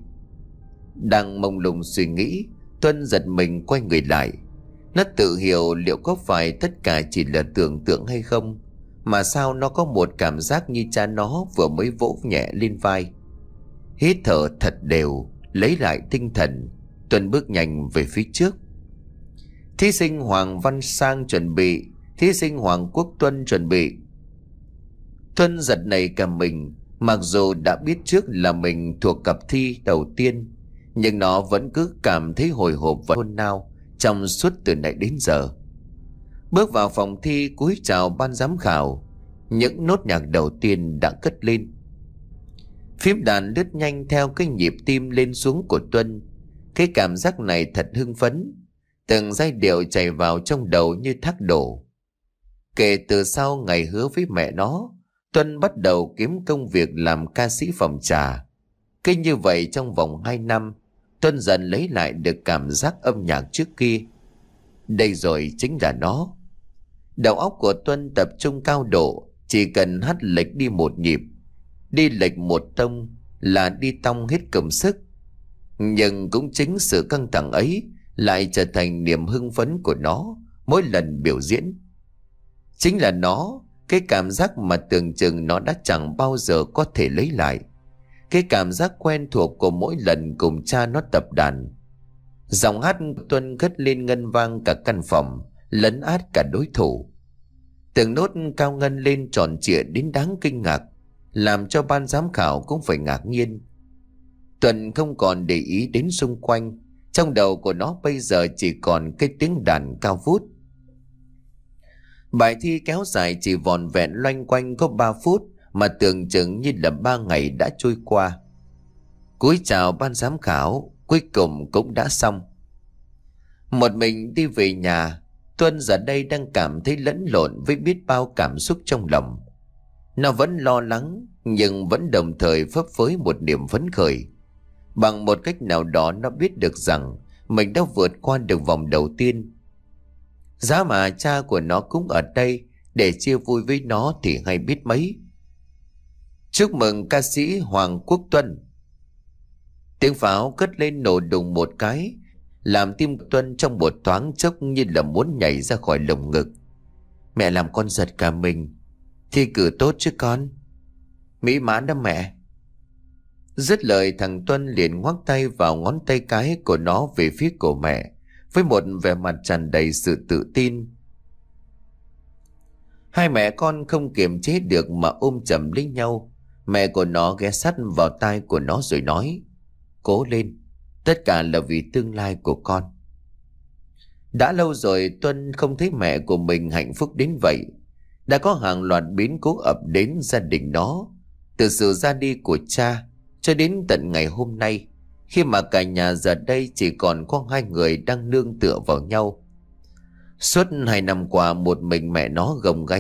Đang mông lung suy nghĩ, Tuân giật mình quay người lại. Nó tự hiểu liệu có phải tất cả chỉ là tưởng tượng hay không, mà sao nó có một cảm giác như cha nó vừa mới vỗ nhẹ lên vai. Hít thở thật đều, lấy lại tinh thần, Tuân bước nhanh về phía trước. Thí sinh Hoàng Văn Sang chuẩn bị, thí sinh Hoàng Quốc Tuân chuẩn bị. Tuân giật nảy cả mình. Mặc dù đã biết trước là mình thuộc cặp thi đầu tiên, nhưng nó vẫn cứ cảm thấy hồi hộp và nôn nao trong suốt từ nãy đến giờ. Bước vào phòng thi, cúi chào ban giám khảo. Những nốt nhạc đầu tiên đã cất lên. Phím đàn lướt nhanh theo cái nhịp tim lên xuống của Tuân. Cái cảm giác này thật hưng phấn. Từng giai điệu chảy vào trong đầu như thác đổ. Kể từ sau ngày hứa với mẹ nó, Tuân bắt đầu kiếm công việc làm ca sĩ phòng trà. Cứ như vậy trong vòng hai năm, Tuân dần lấy lại được cảm giác âm nhạc trước kia. Đây rồi chính là nó. Đầu óc của Tuân tập trung cao độ, chỉ cần hát lệch đi một nhịp, đi lệch một tông là đi tong hết công sức. Nhưng cũng chính sự căng thẳng ấy lại trở thành niềm hưng phấn của nó mỗi lần biểu diễn. Chính là nó, cái cảm giác mà tưởng chừng nó đã chẳng bao giờ có thể lấy lại. Cái cảm giác quen thuộc của mỗi lần cùng cha nó tập đàn. Giọng hát Tuân cất lên ngân vang cả căn phòng, lấn át cả đối thủ. Từng nốt cao ngân lên tròn trịa đến đáng kinh ngạc, làm cho ban giám khảo cũng phải ngạc nhiên. Tuân không còn để ý đến xung quanh. Trong đầu của nó bây giờ chỉ còn cái tiếng đàn cao vút. Bài thi kéo dài chỉ vòn vẹn loanh quanh có ba phút mà tưởng chừng như là ba ngày đã trôi qua. Cúi chào ban giám khảo, cuối cùng cũng đã xong. Một mình đi về nhà, Tuân giờ đây đang cảm thấy lẫn lộn với biết bao cảm xúc trong lòng. Nó vẫn lo lắng, nhưng vẫn đồng thời phấp phới một niềm phấn khởi. Bằng một cách nào đó nó biết được rằng mình đã vượt qua được vòng đầu tiên. Giá mà cha của nó cũng ở đây để chia vui với nó thì hay biết mấy. Chúc mừng ca sĩ Hoàng Quốc Tuân. Tiếng pháo cất lên nổ đùng một cái, làm tim Tuân trong một thoáng chốc như là muốn nhảy ra khỏi lồng ngực. Mẹ làm con giật cả mình. Thi cử tốt chứ con? Mỹ mãn đó mẹ. Dứt lời, thằng Tuân liền ngoắc tay vào ngón tay cái của nó về phía của mẹ, với một vẻ mặt tràn đầy sự tự tin. Hai mẹ con không kiềm chế được mà ôm chầm lấy nhau. Mẹ của nó ghé sát vào tai của nó rồi nói: Cố lên, tất cả là vì tương lai của con. Đã lâu rồi Tuân không thấy mẹ của mình hạnh phúc đến vậy. Đã có hàng loạt biến cố ập đến gia đình nó, từ sự ra đi của cha cho đến tận ngày hôm nay, khi mà cả nhà giờ đây chỉ còn có hai người đang nương tựa vào nhau. Suốt hai năm qua, một mình mẹ nó gồng gánh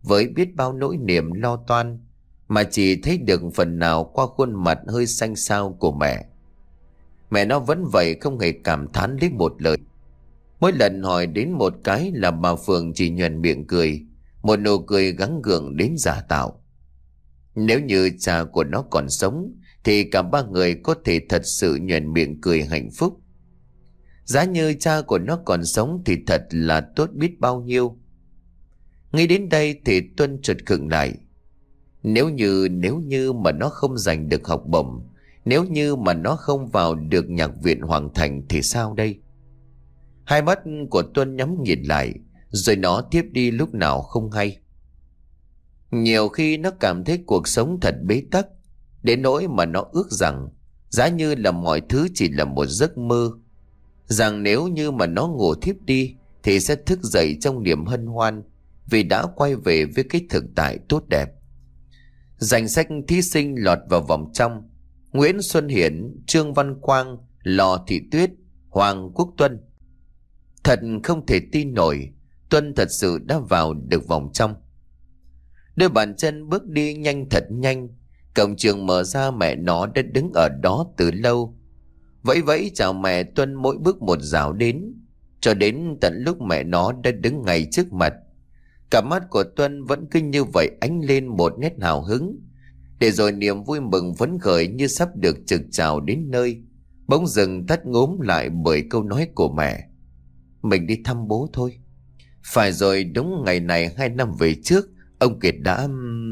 với biết bao nỗi niềm lo toan, mà chỉ thấy được phần nào qua khuôn mặt hơi xanh xao của mẹ. Mẹ nó vẫn vậy, không hề cảm thán lấy một lời. Mỗi lần hỏi đến một cái là bà Phượng chỉ nhoẻn miệng cười, một nụ cười gắng gượng đến giả tạo. Nếu như cha của nó còn sống thì cả ba người có thể thật sự nhoẻn miệng cười hạnh phúc. Giá như cha của nó còn sống thì thật là tốt biết bao nhiêu. Nghĩ đến đây thì Tuân chợt khựng lại. Nếu như nếu như mà nó không giành được học bổng, nếu như mà nó không vào được nhạc viện Hoàng Thành thì sao đây? Hai mắt của Tuân nhắm nghiền lại, rồi nó tiếp đi lúc nào không hay. Nhiều khi nó cảm thấy cuộc sống thật bế tắc, đến nỗi mà nó ước rằng giá như là mọi thứ chỉ là một giấc mơ, rằng nếu như mà nó ngủ thiếp đi thì sẽ thức dậy trong niềm hân hoan vì đã quay về với cái thực tại tốt đẹp. Danh sách thí sinh lọt vào vòng trong: Nguyễn Xuân Hiển, Trương Văn Quang, Lò Thị Tuyết, Hoàng Quốc Tuân. Thật không thể tin nổi, Tuân thật sự đã vào được vòng trong. Đôi bàn chân bước đi nhanh thật nhanh. Cổng trường mở ra, mẹ nó đã đứng ở đó từ lâu. Vẫy vẫy chào mẹ, Tuân mỗi bước một dạo đến, cho đến tận lúc mẹ nó đã đứng ngay trước mặt. Cả mắt của Tuân vẫn cứ như vậy ánh lên một nét hào hứng, để rồi niềm vui mừng phấn khởi như sắp được trực chào đến nơi bỗng dừng tắt ngốm lại bởi câu nói của mẹ: Mình đi thăm bố thôi. Phải rồi, đúng ngày này hai năm về trước, ông Kiệt đã...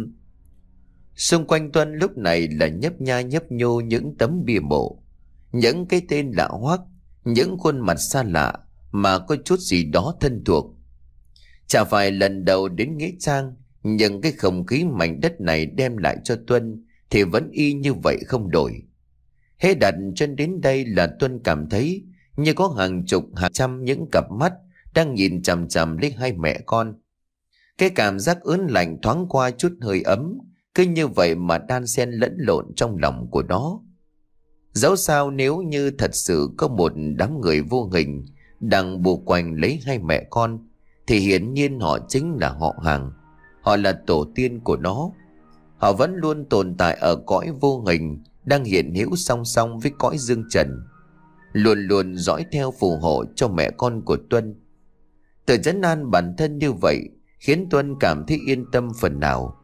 Xung quanh Tuân lúc này là nhấp nha nhấp nhô những tấm bia mộ, những cái tên lạ hoắc, những khuôn mặt xa lạ mà có chút gì đó thân thuộc. Chả phải lần đầu đến nghĩa trang, nhưng cái không khí mảnh đất này đem lại cho Tuân thì vẫn y như vậy không đổi. Hễ đặt chân đến đây là Tuân cảm thấy như có hàng chục hàng trăm những cặp mắt đang nhìn chằm chằm lấy hai mẹ con. Cái cảm giác ớn lạnh thoáng qua chút hơi ấm, cứ như vậy mà đan xen lẫn lộn trong lòng của nó. Dẫu sao nếu như thật sự có một đám người vô hình đang bù quanh lấy hai mẹ con, thì hiển nhiên họ chính là họ hàng. Họ là tổ tiên của nó. Họ vẫn luôn tồn tại ở cõi vô hình, đang hiện hữu song song với cõi dương trần, luôn luôn dõi theo phù hộ cho mẹ con của Tuân. Tự trấn an bản thân như vậy khiến Tuân cảm thấy yên tâm phần nào.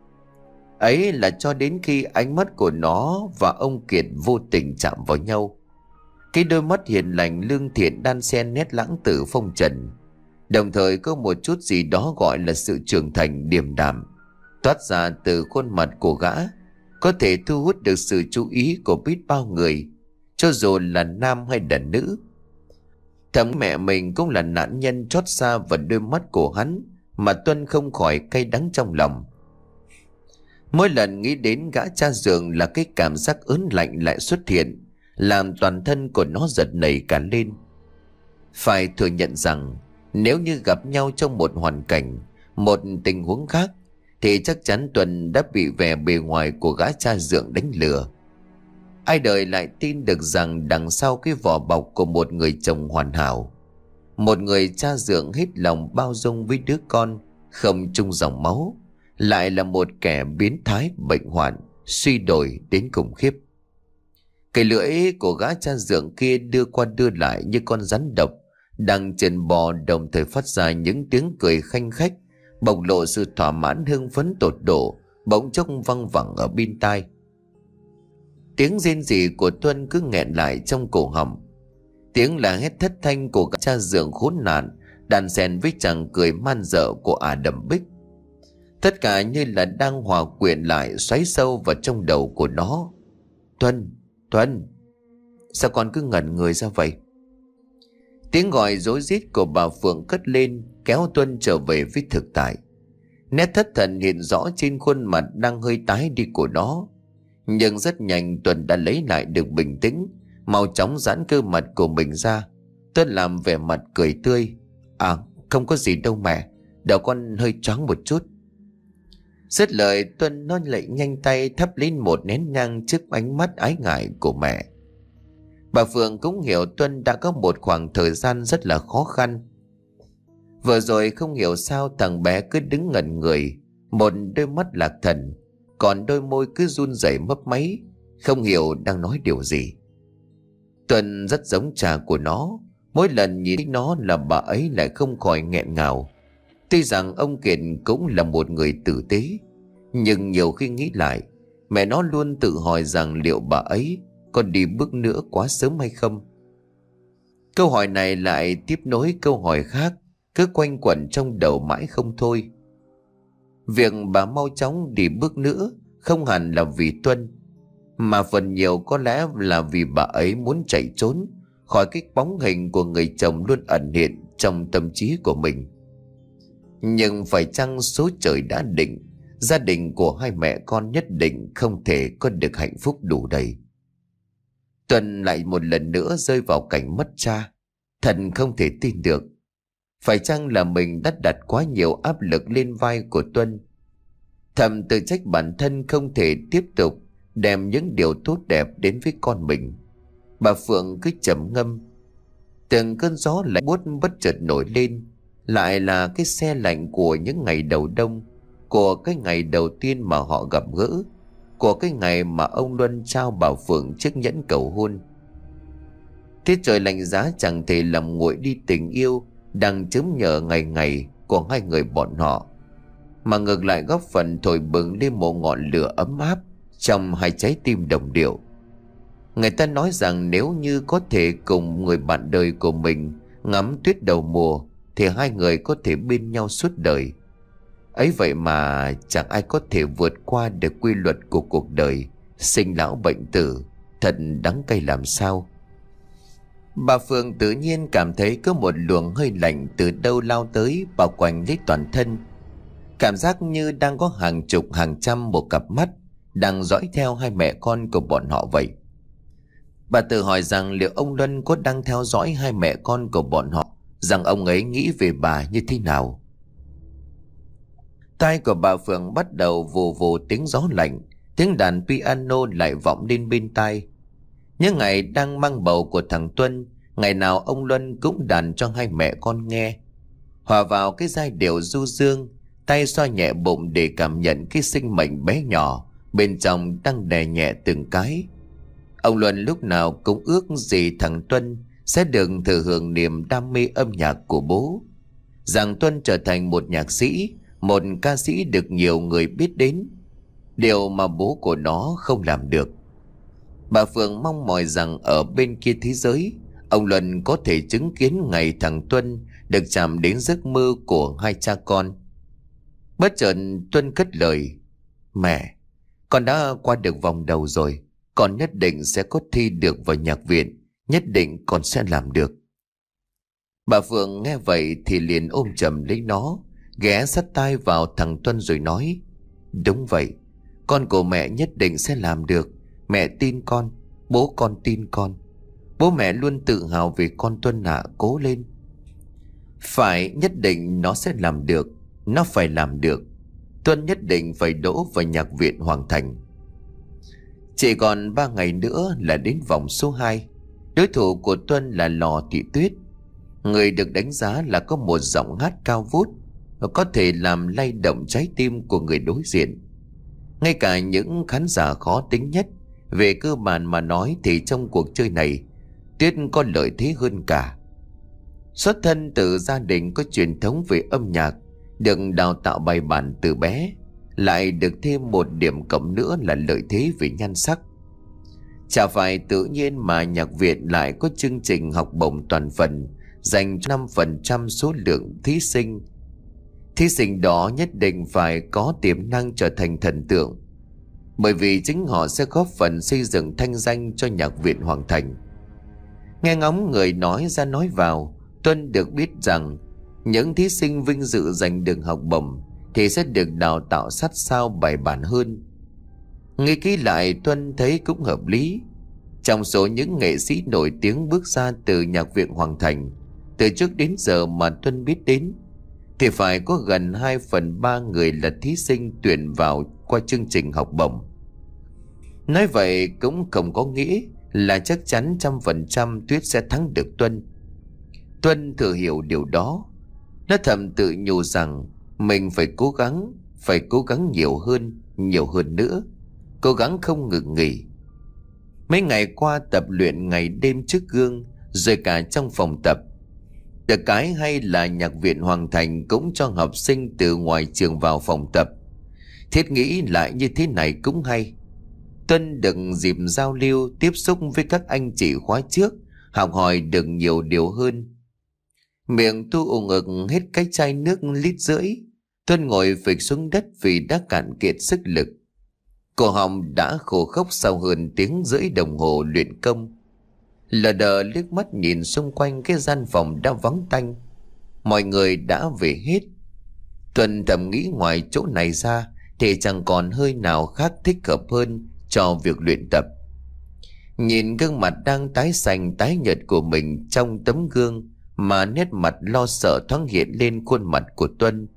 Ấy là cho đến khi ánh mắt của nó và ông Kiệt vô tình chạm vào nhau. Cái đôi mắt hiền lành lương thiện đan xen nét lãng tử phong trần, đồng thời có một chút gì đó gọi là sự trưởng thành điềm đạm toát ra từ khuôn mặt của gã, có thể thu hút được sự chú ý của biết bao người, cho dù là nam hay là nữ. Thậm mẹ mình cũng là nạn nhân trót xa vào đôi mắt của hắn, mà Tuân không khỏi cay đắng trong lòng. Mỗi lần nghĩ đến gã cha dượng là cái cảm giác ớn lạnh lại xuất hiện, làm toàn thân của nó giật nảy cả lên. Phải thừa nhận rằng nếu như gặp nhau trong một hoàn cảnh, một tình huống khác, thì chắc chắn Tuân đã bị vẻ bề ngoài của gã cha dượng đánh lừa. Ai đời lại tin được rằng đằng sau cái vỏ bọc của một người chồng hoàn hảo, một người cha dượng hết lòng bao dung với đứa con không chung dòng máu, lại là một kẻ biến thái bệnh hoạn, suy đồi đến khủng khiếp. Cái lưỡi của gã cha dượng kia đưa qua đưa lại như con rắn độc đang chần bò, đồng thời phát ra những tiếng cười khanh khách, bộc lộ sự thỏa mãn hưng phấn tột độ, bỗng chốc văng vẳng ở bên tai. Tiếng rên rỉ của Tuân cứ nghẹn lại trong cổ họng. Tiếng là hét thất thanh của gã cha dượng khốn nạn đan xen với chàng cười man dợ của Ả Đầm Bích. Tất cả như là đang hòa quyện lại, xoáy sâu vào trong đầu của nó. Tuân, Tuân, sao con cứ ngẩn người ra vậy? Tiếng gọi rối rít của bà Phượng cất lên, kéo Tuân trở về với thực tại. Nét thất thần hiện rõ trên khuôn mặt đang hơi tái đi của nó. Nhưng rất nhanh Tuân đã lấy lại được bình tĩnh, mau chóng giãn cơ mặt của mình ra. Tuân làm vẻ mặt cười tươi. À, không có gì đâu mẹ, đầu con hơi choáng một chút. Dứt lời, Tuân nó lại nhanh tay thắp lên một nén nhang trước ánh mắt ái ngại của mẹ. Bà Phượng cũng hiểu Tuân đã có một khoảng thời gian rất là khó khăn. Vừa rồi không hiểu sao thằng bé cứ đứng ngẩn người, một đôi mắt lạc thần, còn đôi môi cứ run rẩy mấp máy, không hiểu đang nói điều gì. Tuân rất giống cha của nó, mỗi lần nhìn thấy nó là bà ấy lại không khỏi nghẹn ngào. Tuy rằng ông Kiệt cũng là một người tử tế, nhưng nhiều khi nghĩ lại, mẹ nó luôn tự hỏi rằng liệu bà ấy có đi bước nữa quá sớm hay không. Câu hỏi này lại tiếp nối câu hỏi khác, cứ quanh quẩn trong đầu mãi không thôi. Việc bà mau chóng đi bước nữa không hẳn là vì Tuân, mà phần nhiều có lẽ là vì bà ấy muốn chạy trốn khỏi cái bóng hình của người chồng luôn ẩn hiện trong tâm trí của mình. Nhưng phải chăng số trời đã định, gia đình của hai mẹ con nhất định không thể có được hạnh phúc đủ đầy. Tuân lại một lần nữa rơi vào cảnh mất cha, thật không thể tin được. Phải chăng là mình đã đặt quá nhiều áp lực lên vai của Tuân? Thầm tự trách bản thân không thể tiếp tục đem những điều tốt đẹp đến với con mình. Bà Phượng cứ trầm ngâm. Từng cơn gió lạnh buốt bất chợt nổi lên, lại là cái se lạnh của những ngày đầu đông, của cái ngày đầu tiên mà họ gặp gỡ, của cái ngày mà ông Luân trao bà Phượng chiếc nhẫn cầu hôn. Thế trời lạnh giá chẳng thể làm nguội đi tình yêu đang chớm nhờ ngày ngày của hai người bọn họ, mà ngược lại góp phần thổi bừng lên một ngọn lửa ấm áp trong hai trái tim đồng điệu. Người ta nói rằng nếu như có thể cùng người bạn đời của mình ngắm tuyết đầu mùa thì hai người có thể bên nhau suốt đời. Ấy vậy mà chẳng ai có thể vượt qua được quy luật của cuộc đời, sinh lão bệnh tử, thật đắng cay làm sao. Bà Phương tự nhiên cảm thấy có một luồng hơi lạnh từ đâu lao tới bao quanh lấy toàn thân. Cảm giác như đang có hàng chục hàng trăm một cặp mắt đang dõi theo hai mẹ con của bọn họ vậy. Bà tự hỏi rằng liệu ông Luân có đang theo dõi hai mẹ con của bọn họ, rằng ông ấy nghĩ về bà như thế nào. Tai của bà Phượng bắt đầu vù vù tiếng gió lạnh, tiếng đàn piano lại vọng lên bên tai. Những ngày đang mang bầu của thằng Tuân, ngày nào ông Luân cũng đàn cho hai mẹ con nghe, hòa vào cái giai điệu du dương, tay xoa nhẹ bụng để cảm nhận cái sinh mệnh bé nhỏ bên trong đang đè nhẹ từng cái. Ông Luân lúc nào cũng ước gì thằng Tuân sẽ được thừa hưởng niềm đam mê âm nhạc của bố, rằng Tuân trở thành một nhạc sĩ, một ca sĩ được nhiều người biết đến, điều mà bố của nó không làm được. Bà Phượng mong mỏi rằng ở bên kia thế giới, ông Luân có thể chứng kiến ngày thằng Tuân được chạm đến giấc mơ của hai cha con. Bất chợt Tuân cất lời: "Mẹ, con đã qua được vòng đầu rồi. Con nhất định sẽ có thi được vào nhạc viện, nhất định con sẽ làm được." Bà Phượng nghe vậy thì liền ôm chầm lấy nó, ghé sát tai vào thằng Tuân rồi nói: "Đúng vậy, con của mẹ nhất định sẽ làm được. Mẹ tin con, bố con tin con. Bố mẹ luôn tự hào về con Tuân ạ, cố lên." Phải, nhất định nó sẽ làm được. Nó phải làm được. Tuân nhất định phải đỗ vào nhạc viện Hoàng Thành. Chỉ còn ba ngày nữa là đến vòng số hai. Đối thủ của Tuân là Lò Thị Tuyết, người được đánh giá là có một giọng hát cao vút, có thể làm lay động trái tim của người đối diện. Ngay cả những khán giả khó tính nhất, về cơ bản mà nói thì trong cuộc chơi này, Tuyết có lợi thế hơn cả. Xuất thân từ gia đình có truyền thống về âm nhạc, được đào tạo bài bản từ bé, lại được thêm một điểm cộng nữa là lợi thế về nhan sắc. Chả phải tự nhiên mà nhạc viện lại có chương trình học bổng toàn phần dành cho năm phần trăm số lượng thí sinh. Thí sinh đó nhất định phải có tiềm năng trở thành thần tượng, bởi vì chính họ sẽ góp phần xây dựng thanh danh cho nhạc viện Hoàng Thành. Nghe ngóng người nói ra nói vào, Tuân được biết rằng những thí sinh vinh dự giành được học bổng thì sẽ được đào tạo sát sao bài bản hơn. Nghĩ kỹ lại, Tuân thấy cũng hợp lý. Trong số những nghệ sĩ nổi tiếng bước ra từ nhạc viện Hoàng Thành từ trước đến giờ mà Tuân biết đến, thì phải có gần hai phần ba người là thí sinh tuyển vào qua chương trình học bổng. Nói vậy cũng không có nghĩa là chắc chắn trăm phần trăm Tuyết sẽ thắng được Tuân. Tuân thừa hiểu điều đó. Nó thầm tự nhủ rằng mình phải cố gắng, phải cố gắng nhiều hơn, nhiều hơn nữa, cố gắng không ngừng nghỉ. Mấy ngày qua tập luyện ngày đêm trước gương, rồi cả trong phòng tập. Được cái hay là nhạc viện Hoàng Thành cũng cho học sinh từ ngoài trường vào phòng tập. Thiết nghĩ lại như thế này cũng hay. Tuân được dịp giao lưu, tiếp xúc với các anh chị khóa trước, học hỏi được nhiều điều hơn. Miệng tu ù ngực hết cái chai nước lít rưỡi. Tuân ngồi phịch xuống đất vì đã cạn kiệt sức lực. Cổ họng đã khô khốc sau hơn tiếng rưỡi đồng hồ luyện công. Lờ đờ liếc mắt nhìn xung quanh cái gian phòng đã vắng tanh. Mọi người đã về hết. Tuân thầm nghĩ ngoài chỗ này ra thì chẳng còn hơi nào khác thích hợp hơn cho việc luyện tập. Nhìn gương mặt đang tái xanh tái nhợt của mình trong tấm gương mà nét mặt lo sợ thoáng hiện lên khuôn mặt của Tuân.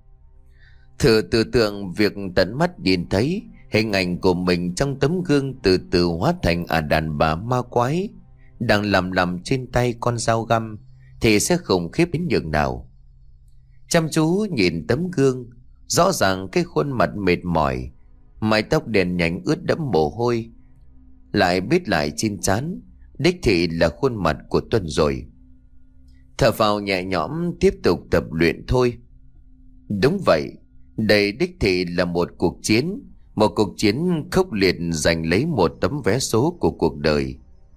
Thử tưởng tượng việc tận mắt nhìn thấy hình ảnh của mình trong tấm gương từ từ hóa thành à đàn bà ma quái đang lầm lầm trên tay con dao găm thì sẽ khủng khiếp đến nhường nào. Chăm chú nhìn tấm gương, rõ ràng cái khuôn mặt mệt mỏi, mái tóc đen nhánh ướt đẫm mồ hôi, lại biết lại trên trán, đích thị là khuôn mặt của Tuân rồi. Thở phào nhẹ nhõm tiếp tục tập luyện thôi. Đúng vậy, đây đích thị là một cuộc chiến, một cuộc chiến khốc liệt giành lấy một tấm vé số của cuộc đời.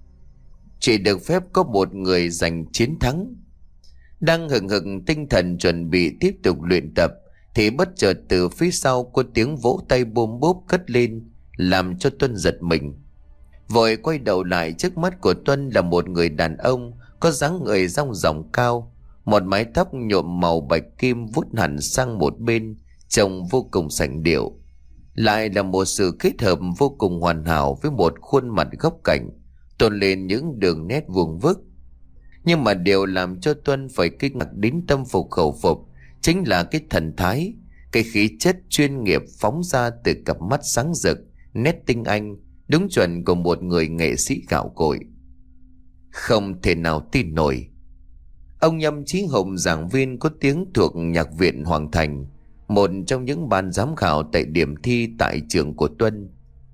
Chỉ được phép có một người giành chiến thắng. Đang hừng hực tinh thần chuẩn bị tiếp tục luyện tập thì bất chợt từ phía sau có tiếng vỗ tay bôm bốp cất lên, làm cho Tuân giật mình. Vội quay đầu lại, trước mắt của Tuân là một người đàn ông có dáng người dong dỏng cao, một mái tóc nhuộm màu bạch kim vút hẳn sang một bên, trông vô cùng sành điệu. Lại là một sự kết hợp vô cùng hoàn hảo với một khuôn mặt góc cạnh, tôn lên những đường nét vuông vức. Nhưng mà điều làm cho Tuân phải kinh ngạc đến tâm phục khẩu phục chính là cái thần thái, cái khí chất chuyên nghiệp phóng ra từ cặp mắt sáng rực, nét tinh anh, đúng chuẩn của một người nghệ sĩ gạo cội. Không thể nào tin nổi. Ông Nhâm Chí Hùng, giảng viên có tiếng thuộc nhạc viện Hoàng Thành, một trong những ban giám khảo tại điểm thi tại trường của Tuân.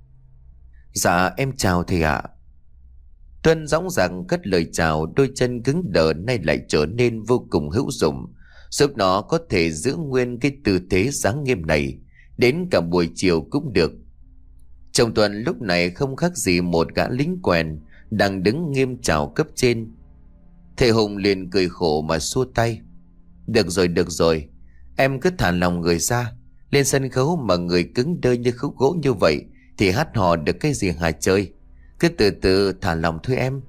Dạ em chào thầy ạ. Tuân dõng dạc cất lời chào, đôi chân cứng đờ nay lại trở nên vô cùng hữu dụng, giúp nó có thể giữ nguyên cái tư thế dáng nghiêm này đến cả buổi chiều cũng được. Chồng Tuân lúc này không khác gì một gã lính quèn đang đứng nghiêm chào cấp trên. Thầy Hùng liền cười khổ mà xua tay. Được rồi, được rồi, em cứ thả lòng người ra. Lên sân khấu mà người cứng đơ như khúc gỗ như vậy thì hát hò được cái gì hả chơi. Cứ từ từ thả lòng thôi em.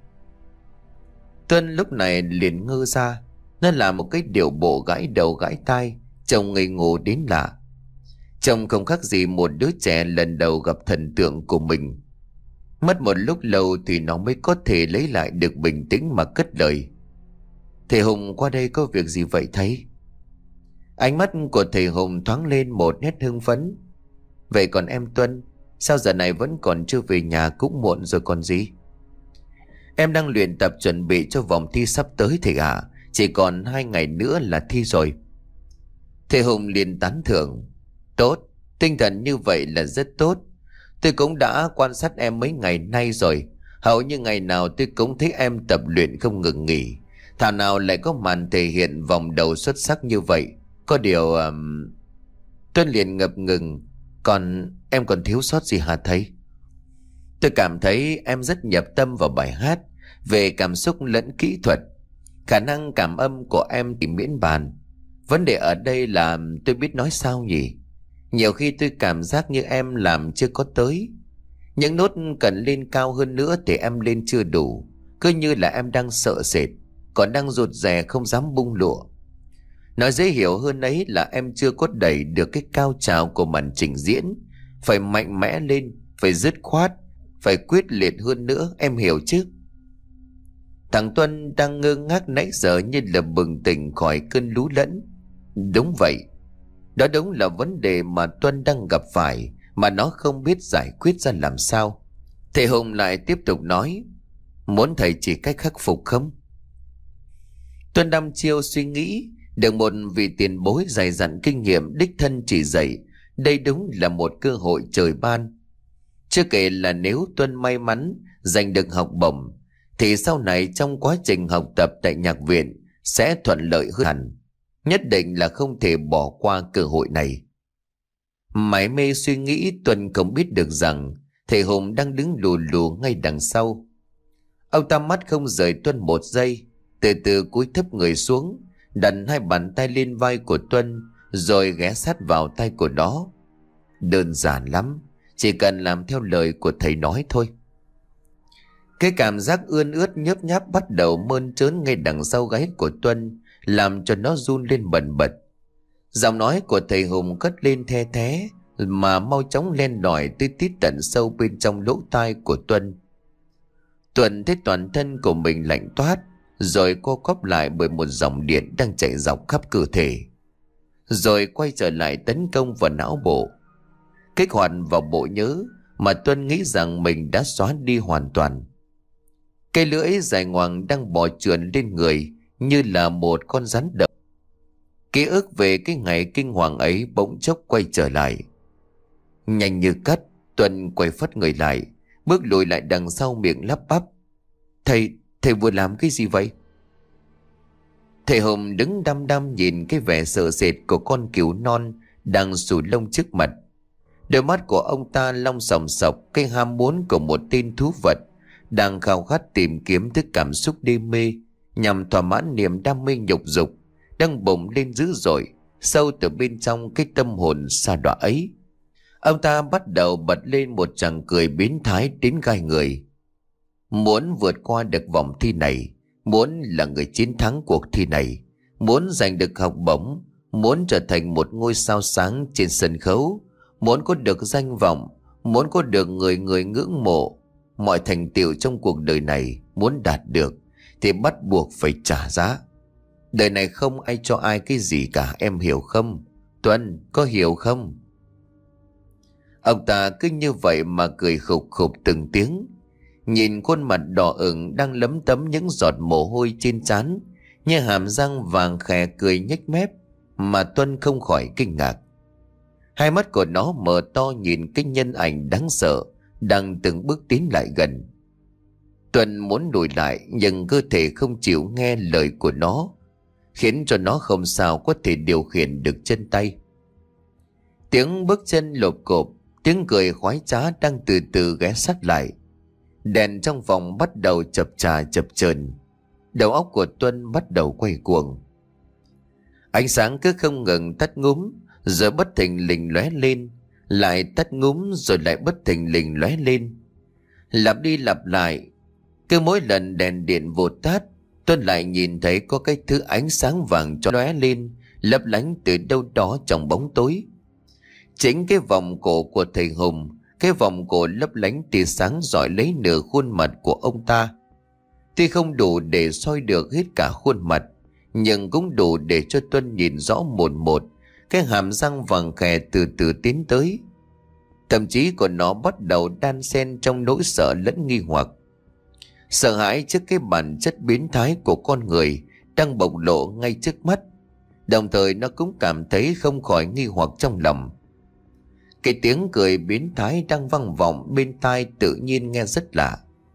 Tuân lúc này liền ngơ ra. Nó là một cái điệu bộ gãi đầu gãi tai, trông ngây ngô đến lạ. Trông không khác gì một đứa trẻ lần đầu gặp thần tượng của mình. Mất một lúc lâu thì nó mới có thể lấy lại được bình tĩnh mà cất lời. Thầy Hùng qua đây có việc gì vậy thầy? Ánh mắt của thầy Hùng thoáng lên một nét hưng phấn. Vậy còn em Tuân, sao giờ này vẫn còn chưa về nhà, cũng muộn rồi còn gì? Em đang luyện tập chuẩn bị cho vòng thi sắp tới thầy ạ. À. Chỉ còn hai ngày nữa là thi rồi. Thầy Hùng liền tán thưởng. Tốt, tinh thần như vậy là rất tốt. Tôi cũng đã quan sát em mấy ngày nay rồi. Hầu như ngày nào tôi cũng thấy em tập luyện không ngừng nghỉ. Thảo nào lại có màn thể hiện vòng đầu xuất sắc như vậy. Có điều... Um... Tuân liền ngập ngừng. Còn em còn thiếu sót gì hả thầy? Tôi cảm thấy em rất nhập tâm vào bài hát, về cảm xúc lẫn kỹ thuật. Khả năng cảm âm của em thì miễn bàn. Vấn đề ở đây là tôi biết nói sao nhỉ. Nhiều khi tôi cảm giác như em làm chưa có tới. Những nốt cần lên cao hơn nữa thì em lên chưa đủ. Cứ như là em đang sợ sệt, còn đang rụt rè không dám bung lụa. Nói dễ hiểu hơn ấy là em chưa có đẩy được cái cao trào của màn trình diễn. Phải mạnh mẽ lên, phải dứt khoát, phải quyết liệt hơn nữa, em hiểu chứ? Thằng Tuân đang ngơ ngác nãy giờ như là bừng tỉnh khỏi cơn lú lẫn. Đúng vậy, đó đúng là vấn đề mà Tuân đang gặp phải, mà nó không biết giải quyết ra làm sao. Thầy Hùng lại tiếp tục nói. Muốn thầy chỉ cách khắc phục không? Tuân đăm chiêu suy nghĩ. Được một vị tiền bối dày dặn kinh nghiệm đích thân chỉ dạy, Đây đúng là một cơ hội trời ban. Chưa kể là nếu Tuân may mắn giành được học bổng, thì sau này trong quá trình học tập tại nhạc viện sẽ thuận lợi hơn hẳn. Nhất định là không thể bỏ qua cơ hội này. Mải mê suy nghĩ, Tuân không biết được rằng thầy Hùng đang đứng lù lù ngay đằng sau. Ông ta mắt không rời Tuân một giây, từ từ cúi thấp người xuống, đặt hai bàn tay lên vai của Tuân, rồi ghé sát vào tay của nó. Đơn giản lắm, chỉ cần làm theo lời của thầy nói thôi. Cái cảm giác ươn ướt nhớp nháp bắt đầu mơn trớn ngay đằng sau gáy của Tuân, làm cho nó run lên bần bật. Giọng nói của thầy Hùng cất lên the thé mà mau chóng len lỏi tới tít tận sâu bên trong lỗ tai của Tuân. Tuân thấy toàn thân của mình lạnh toát, rồi co quắp lại bởi một dòng điện đang chạy dọc khắp cơ thể, rồi quay trở lại tấn công vào não bộ, kích hoạt vào bộ nhớ mà Tuân nghĩ rằng mình đã xóa đi hoàn toàn. Cây lưỡi dài ngoằng đang bò trườn lên người như là một con rắn độc. Ký ức về cái ngày kinh hoàng ấy bỗng chốc quay trở lại. Nhanh như cắt, Tuân quay phắt người lại, bước lùi lại đằng sau, miệng lắp bắp: Thầy, thầy vừa làm cái gì vậy? Thầy Hùng đứng đăm đăm nhìn cái vẻ sợ sệt của con cừu non đang xù lông trước mặt. Đôi mắt của ông ta long sòng sọc, cái ham muốn của một tên thú vật đang khao khát tìm kiếm thứ cảm xúc đê mê nhằm thỏa mãn niềm đam mê nhục dục đang bùng lên dữ dội sâu từ bên trong cái tâm hồn sa đọa ấy. Ông ta bắt đầu bật lên một tràng cười biến thái đến gai người. Muốn vượt qua được vòng thi này, muốn là người chiến thắng cuộc thi này, muốn giành được học bổng, muốn trở thành một ngôi sao sáng trên sân khấu, muốn có được danh vọng, muốn có được người người ngưỡng mộ, mọi thành tựu trong cuộc đời này muốn đạt được thì bắt buộc phải trả giá. Đời này không ai cho ai cái gì cả, em hiểu không? Tuân, có hiểu không? Ông ta cứ như vậy mà cười khục khục từng tiếng, nhìn khuôn mặt đỏ ửng đang lấm tấm những giọt mồ hôi trên trán, như hàm răng vàng khè cười nhếch mép, mà Tuân không khỏi kinh ngạc. Hai mắt của nó mở to nhìn cái nhân ảnh đáng sợ đang từng bước tiến lại gần. Tuân muốn lùi lại, nhưng cơ thể không chịu nghe lời của nó, khiến cho nó không sao có thể điều khiển được chân tay. Tiếng bước chân lộp cộp, tiếng cười khoái trá đang từ từ ghé sát lại. Đèn trong phòng bắt đầu chập chà chập chờn, đầu óc của Tuân bắt đầu quay cuồng. Ánh sáng cứ không ngừng tắt ngúm, rồi bất thình lình lóe lên, lại tắt ngúm rồi lại bất thình lình lóe lên, lặp đi lặp lại. Cứ mỗi lần đèn điện vụt tắt, Tuân lại nhìn thấy có cái thứ ánh sáng vàng cho lóe lên, lấp lánh từ đâu đó trong bóng tối. Chính cái vòng cổ của thầy Hùng, cái vòng cổ lấp lánh tia sáng rọi lấy nửa khuôn mặt của ông ta. Tuy không đủ để soi được hết cả khuôn mặt, nhưng cũng đủ để cho Tuân nhìn rõ một một cái hàm răng vàng khè từ từ tiến tới. Thậm chí của nó bắt đầu đan xen trong nỗi sợ lẫn nghi hoặc. Sợ hãi trước cái bản chất biến thái của con người đang bộc lộ ngay trước mắt, đồng thời nó cũng cảm thấy không khỏi nghi hoặc trong lòng. Cái tiếng cười biến thái đang vang vọng bên tai tự nhiên nghe rất lạ.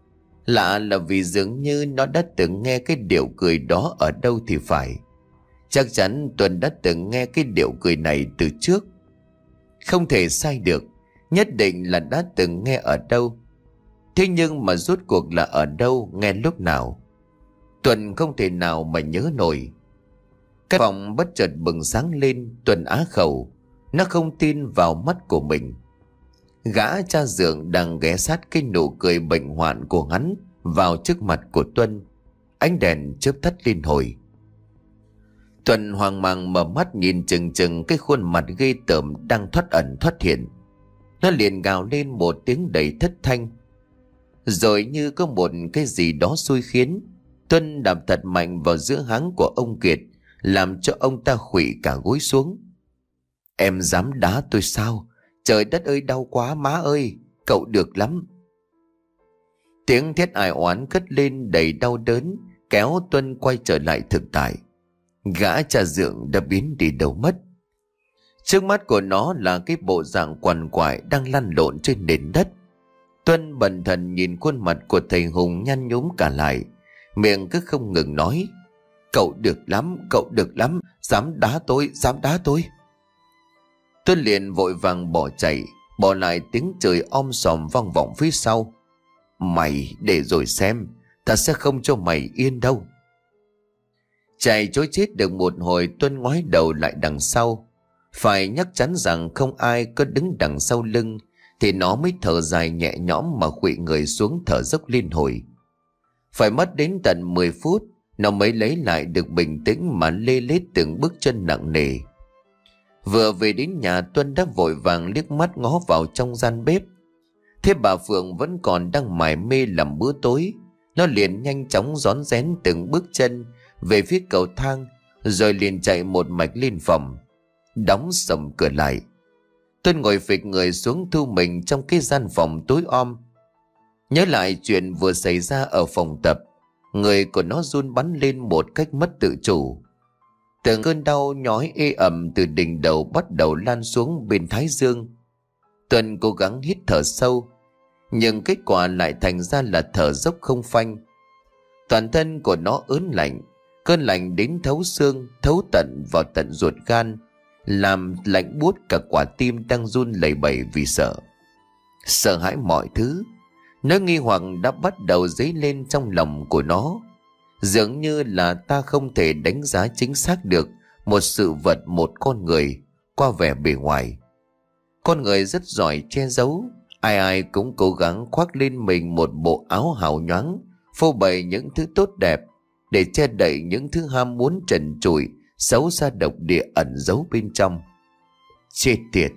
Lạ là vì dường như nó đã từng nghe cái điệu cười đó ở đâu thì phải. Chắc chắn Tuân đã từng nghe cái điệu cười này từ trước. Không thể sai được, nhất định là đã từng nghe ở đâu. Thế nhưng mà rốt cuộc là ở đâu, nghe lúc nào? Tuân không thể nào mà nhớ nổi. Cái phòng bất chợt bừng sáng lên, Tuân á khẩu. Nó không tin vào mắt của mình. Gã cha dượng đang ghé sát cái nụ cười bệnh hoạn của hắn vào trước mặt của Tuân. Ánh đèn chớp tắt liên hồi. Tuân hoang mang mở mắt nhìn chừng chừng cái khuôn mặt ghê tởm đang thoát ẩn thoát hiện. Nó liền gào lên một tiếng đầy thất thanh. Rồi như có một cái gì đó xui khiến, Tuân đạp thật mạnh vào giữa háng của ông Kiệt, làm cho ông ta khuỵu cả gối xuống. Em dám đá tôi sao? Trời đất ơi, đau quá má ơi, cậu được lắm. Tiếng thét ai oán cất lên đầy đau đớn, kéo Tuân quay trở lại thực tại. Gã cha dượng đã biến đi đâu mất. Trước mắt của nó là cái bộ dạng quằn quại đang lăn lộn trên nền đất. Tuân bần thần nhìn khuôn mặt của thầy Hùng nhăn nhúm cả lại, miệng cứ không ngừng nói: "Cậu được lắm, cậu được lắm, dám đá tôi, dám đá tôi." Tuân liền vội vàng bỏ chạy, bỏ lại tiếng chửi om sòm vang vọng phía sau: "Mày để rồi xem, ta sẽ không cho mày yên đâu." Chạy chối chết được một hồi, Tuân ngoái đầu lại đằng sau, phải nhắc chắn rằng không ai có đứng đằng sau lưng thì nó mới thở dài nhẹ nhõm mà khuỵu người xuống thở dốc liên hồi. Phải mất đến tận mười phút nó mới lấy lại được bình tĩnh mà lê lết từng bước chân nặng nề. Vừa về đến nhà, Tuân đã vội vàng liếc mắt ngó vào trong gian bếp. Thế bà Phượng vẫn còn đang mải mê làm bữa tối. Nó liền nhanh chóng rón rén từng bước chân về phía cầu thang, rồi liền chạy một mạch lên phòng, đóng sầm cửa lại. Tuân ngồi phịch người xuống thu mình trong cái gian phòng tối om. Nhớ lại chuyện vừa xảy ra ở phòng tập, người của nó run bắn lên một cách mất tự chủ. Từng cơn đau nhói ê ẩm từ đỉnh đầu bắt đầu lan xuống bên thái dương. Tuân cố gắng hít thở sâu, nhưng kết quả lại thành ra là thở dốc không phanh. Toàn thân của nó ớn lạnh, cơn lạnh đến thấu xương, thấu tận vào tận ruột gan, làm lạnh buốt cả quả tim đang run lẩy bẩy vì sợ. Sợ hãi mọi thứ, nỗi nghi hoặc đã bắt đầu dấy lên trong lòng của nó. Dường như là ta không thể đánh giá chính xác được một sự vật, một con người qua vẻ bề ngoài. Con người rất giỏi che giấu, ai ai cũng cố gắng khoác lên mình một bộ áo hào nhoáng, phô bày những thứ tốt đẹp để che đậy những thứ ham muốn trần trụi, xấu xa độc địa ẩn giấu bên trong. Chết tiệt!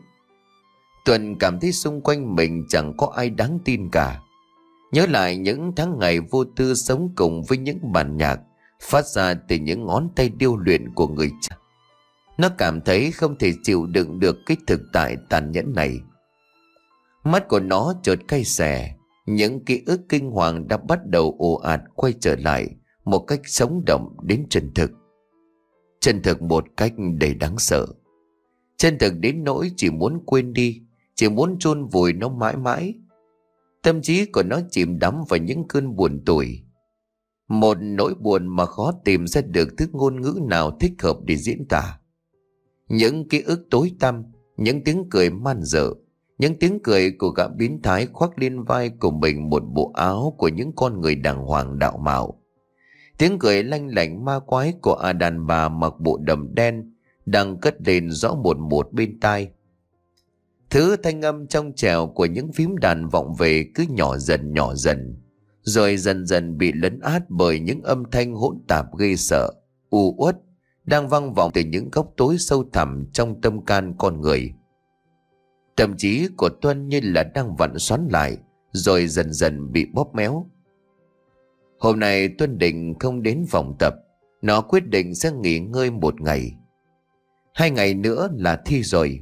Tuần cảm thấy xung quanh mình chẳng có ai đáng tin cả. Nhớ lại những tháng ngày vô tư sống cùng với những bản nhạc phát ra từ những ngón tay điêu luyện của người cha, nó cảm thấy không thể chịu đựng được cái thực tại tàn nhẫn này. Mắt của nó chợt cay xè, những ký ức kinh hoàng đã bắt đầu ồ ạt quay trở lại một cách sống động đến chân thực. Chân thực một cách đầy đáng sợ. Chân thực đến nỗi chỉ muốn quên đi, chỉ muốn chôn vùi nó mãi mãi. Tâm trí của nó chìm đắm vào những cơn buồn tủi, một nỗi buồn mà khó tìm ra được thứ ngôn ngữ nào thích hợp để diễn tả. Những ký ức tối tăm, những tiếng cười man dợ, những tiếng cười của gã biến thái khoác lên vai của mình một bộ áo của những con người đàng hoàng đạo mạo. Tiếng cười lanh lảnh ma quái của a đàn bà mặc bộ đầm đen đang cất lên rõ một một bên tai. Thứ thanh âm trong trẻo của những phím đàn vọng về cứ nhỏ dần nhỏ dần, rồi dần dần bị lấn át bởi những âm thanh hỗn tạp ghê sợ, u uất đang vang vọng từ những góc tối sâu thẳm trong tâm can con người. Tâm trí của Tuân như là đang vặn xoắn lại, rồi dần dần bị bóp méo. Hôm nay Tuân định không đến phòng tập. Nó quyết định sẽ nghỉ ngơi một ngày. Hai ngày nữa là thi rồi.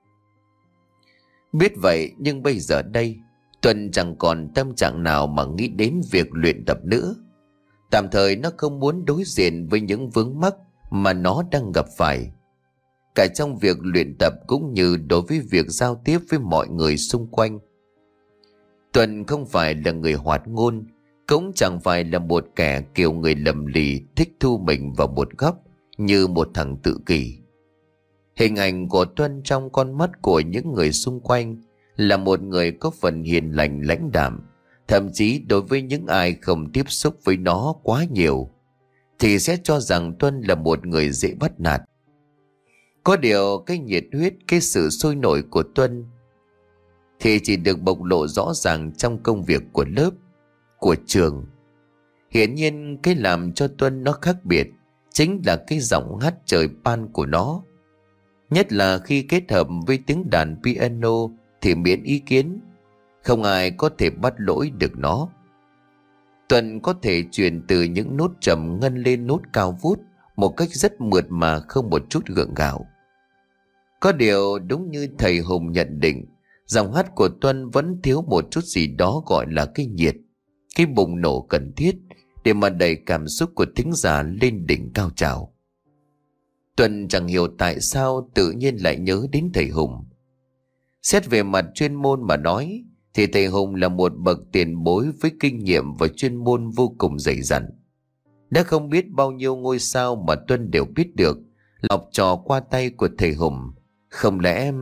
Biết vậy nhưng bây giờ đây Tuân chẳng còn tâm trạng nào mà nghĩ đến việc luyện tập nữa. Tạm thời nó không muốn đối diện với những vướng mắc mà nó đang gặp phải, cả trong việc luyện tập cũng như đối với việc giao tiếp với mọi người xung quanh. Tuân không phải là người hoạt ngôn, cũng chẳng phải là một kẻ kiểu người lầm lì thích thu mình vào một góc như một thằng tự kỷ. Hình ảnh của Tuân trong con mắt của những người xung quanh là một người có phần hiền lành lãnh đạm, thậm chí đối với những ai không tiếp xúc với nó quá nhiều thì sẽ cho rằng Tuân là một người dễ bắt nạt. Có điều cái nhiệt huyết, cái sự sôi nổi của Tuân thì chỉ được bộc lộ rõ ràng trong công việc của lớp, của trường. Hiển nhiên cái làm cho Tuân nó khác biệt chính là cái giọng hát trời ban của nó. Nhất là khi kết hợp với tiếng đàn piano thì miễn ý kiến, không ai có thể bắt lỗi được nó. Tuân có thể truyền từ những nốt trầm ngân lên nốt cao vút một cách rất mượt mà, không một chút gượng gạo. Có điều đúng như thầy Hùng nhận định, giọng hát của Tuân vẫn thiếu một chút gì đó gọi là cái nhiệt, cái bùng nổ cần thiết để mà đẩy cảm xúc của thính giả lên đỉnh cao trào. Tuân chẳng hiểu tại sao tự nhiên lại nhớ đến thầy Hùng. Xét về mặt chuyên môn mà nói thì thầy Hùng là một bậc tiền bối với kinh nghiệm và chuyên môn vô cùng dày dặn. Đã không biết bao nhiêu ngôi sao mà Tuân đều biết được là học trò qua tay của thầy Hùng. Không lẽ...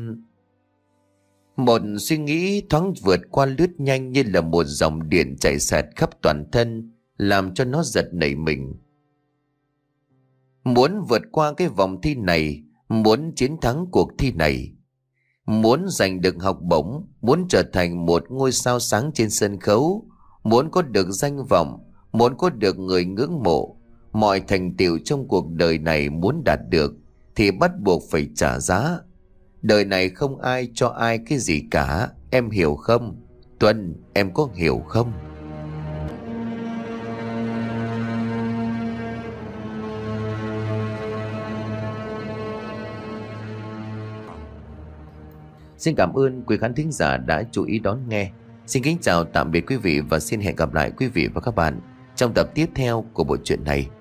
Một suy nghĩ thoáng vượt qua lướt nhanh như là một dòng điện chảy xẹt khắp toàn thân, làm cho nó giật nảy mình. Muốn vượt qua cái vòng thi này, muốn chiến thắng cuộc thi này, muốn giành được học bổng, muốn trở thành một ngôi sao sáng trên sân khấu, muốn có được danh vọng, muốn có được người ngưỡng mộ, mọi thành tựu trong cuộc đời này muốn đạt được thì bắt buộc phải trả giá. Đời này không ai cho ai cái gì cả, em hiểu không? Tuân, em có hiểu không? Xin cảm ơn quý khán thính giả đã chú ý đón nghe. Xin kính chào tạm biệt quý vị và xin hẹn gặp lại quý vị và các bạn trong tập tiếp theo của bộ truyện này.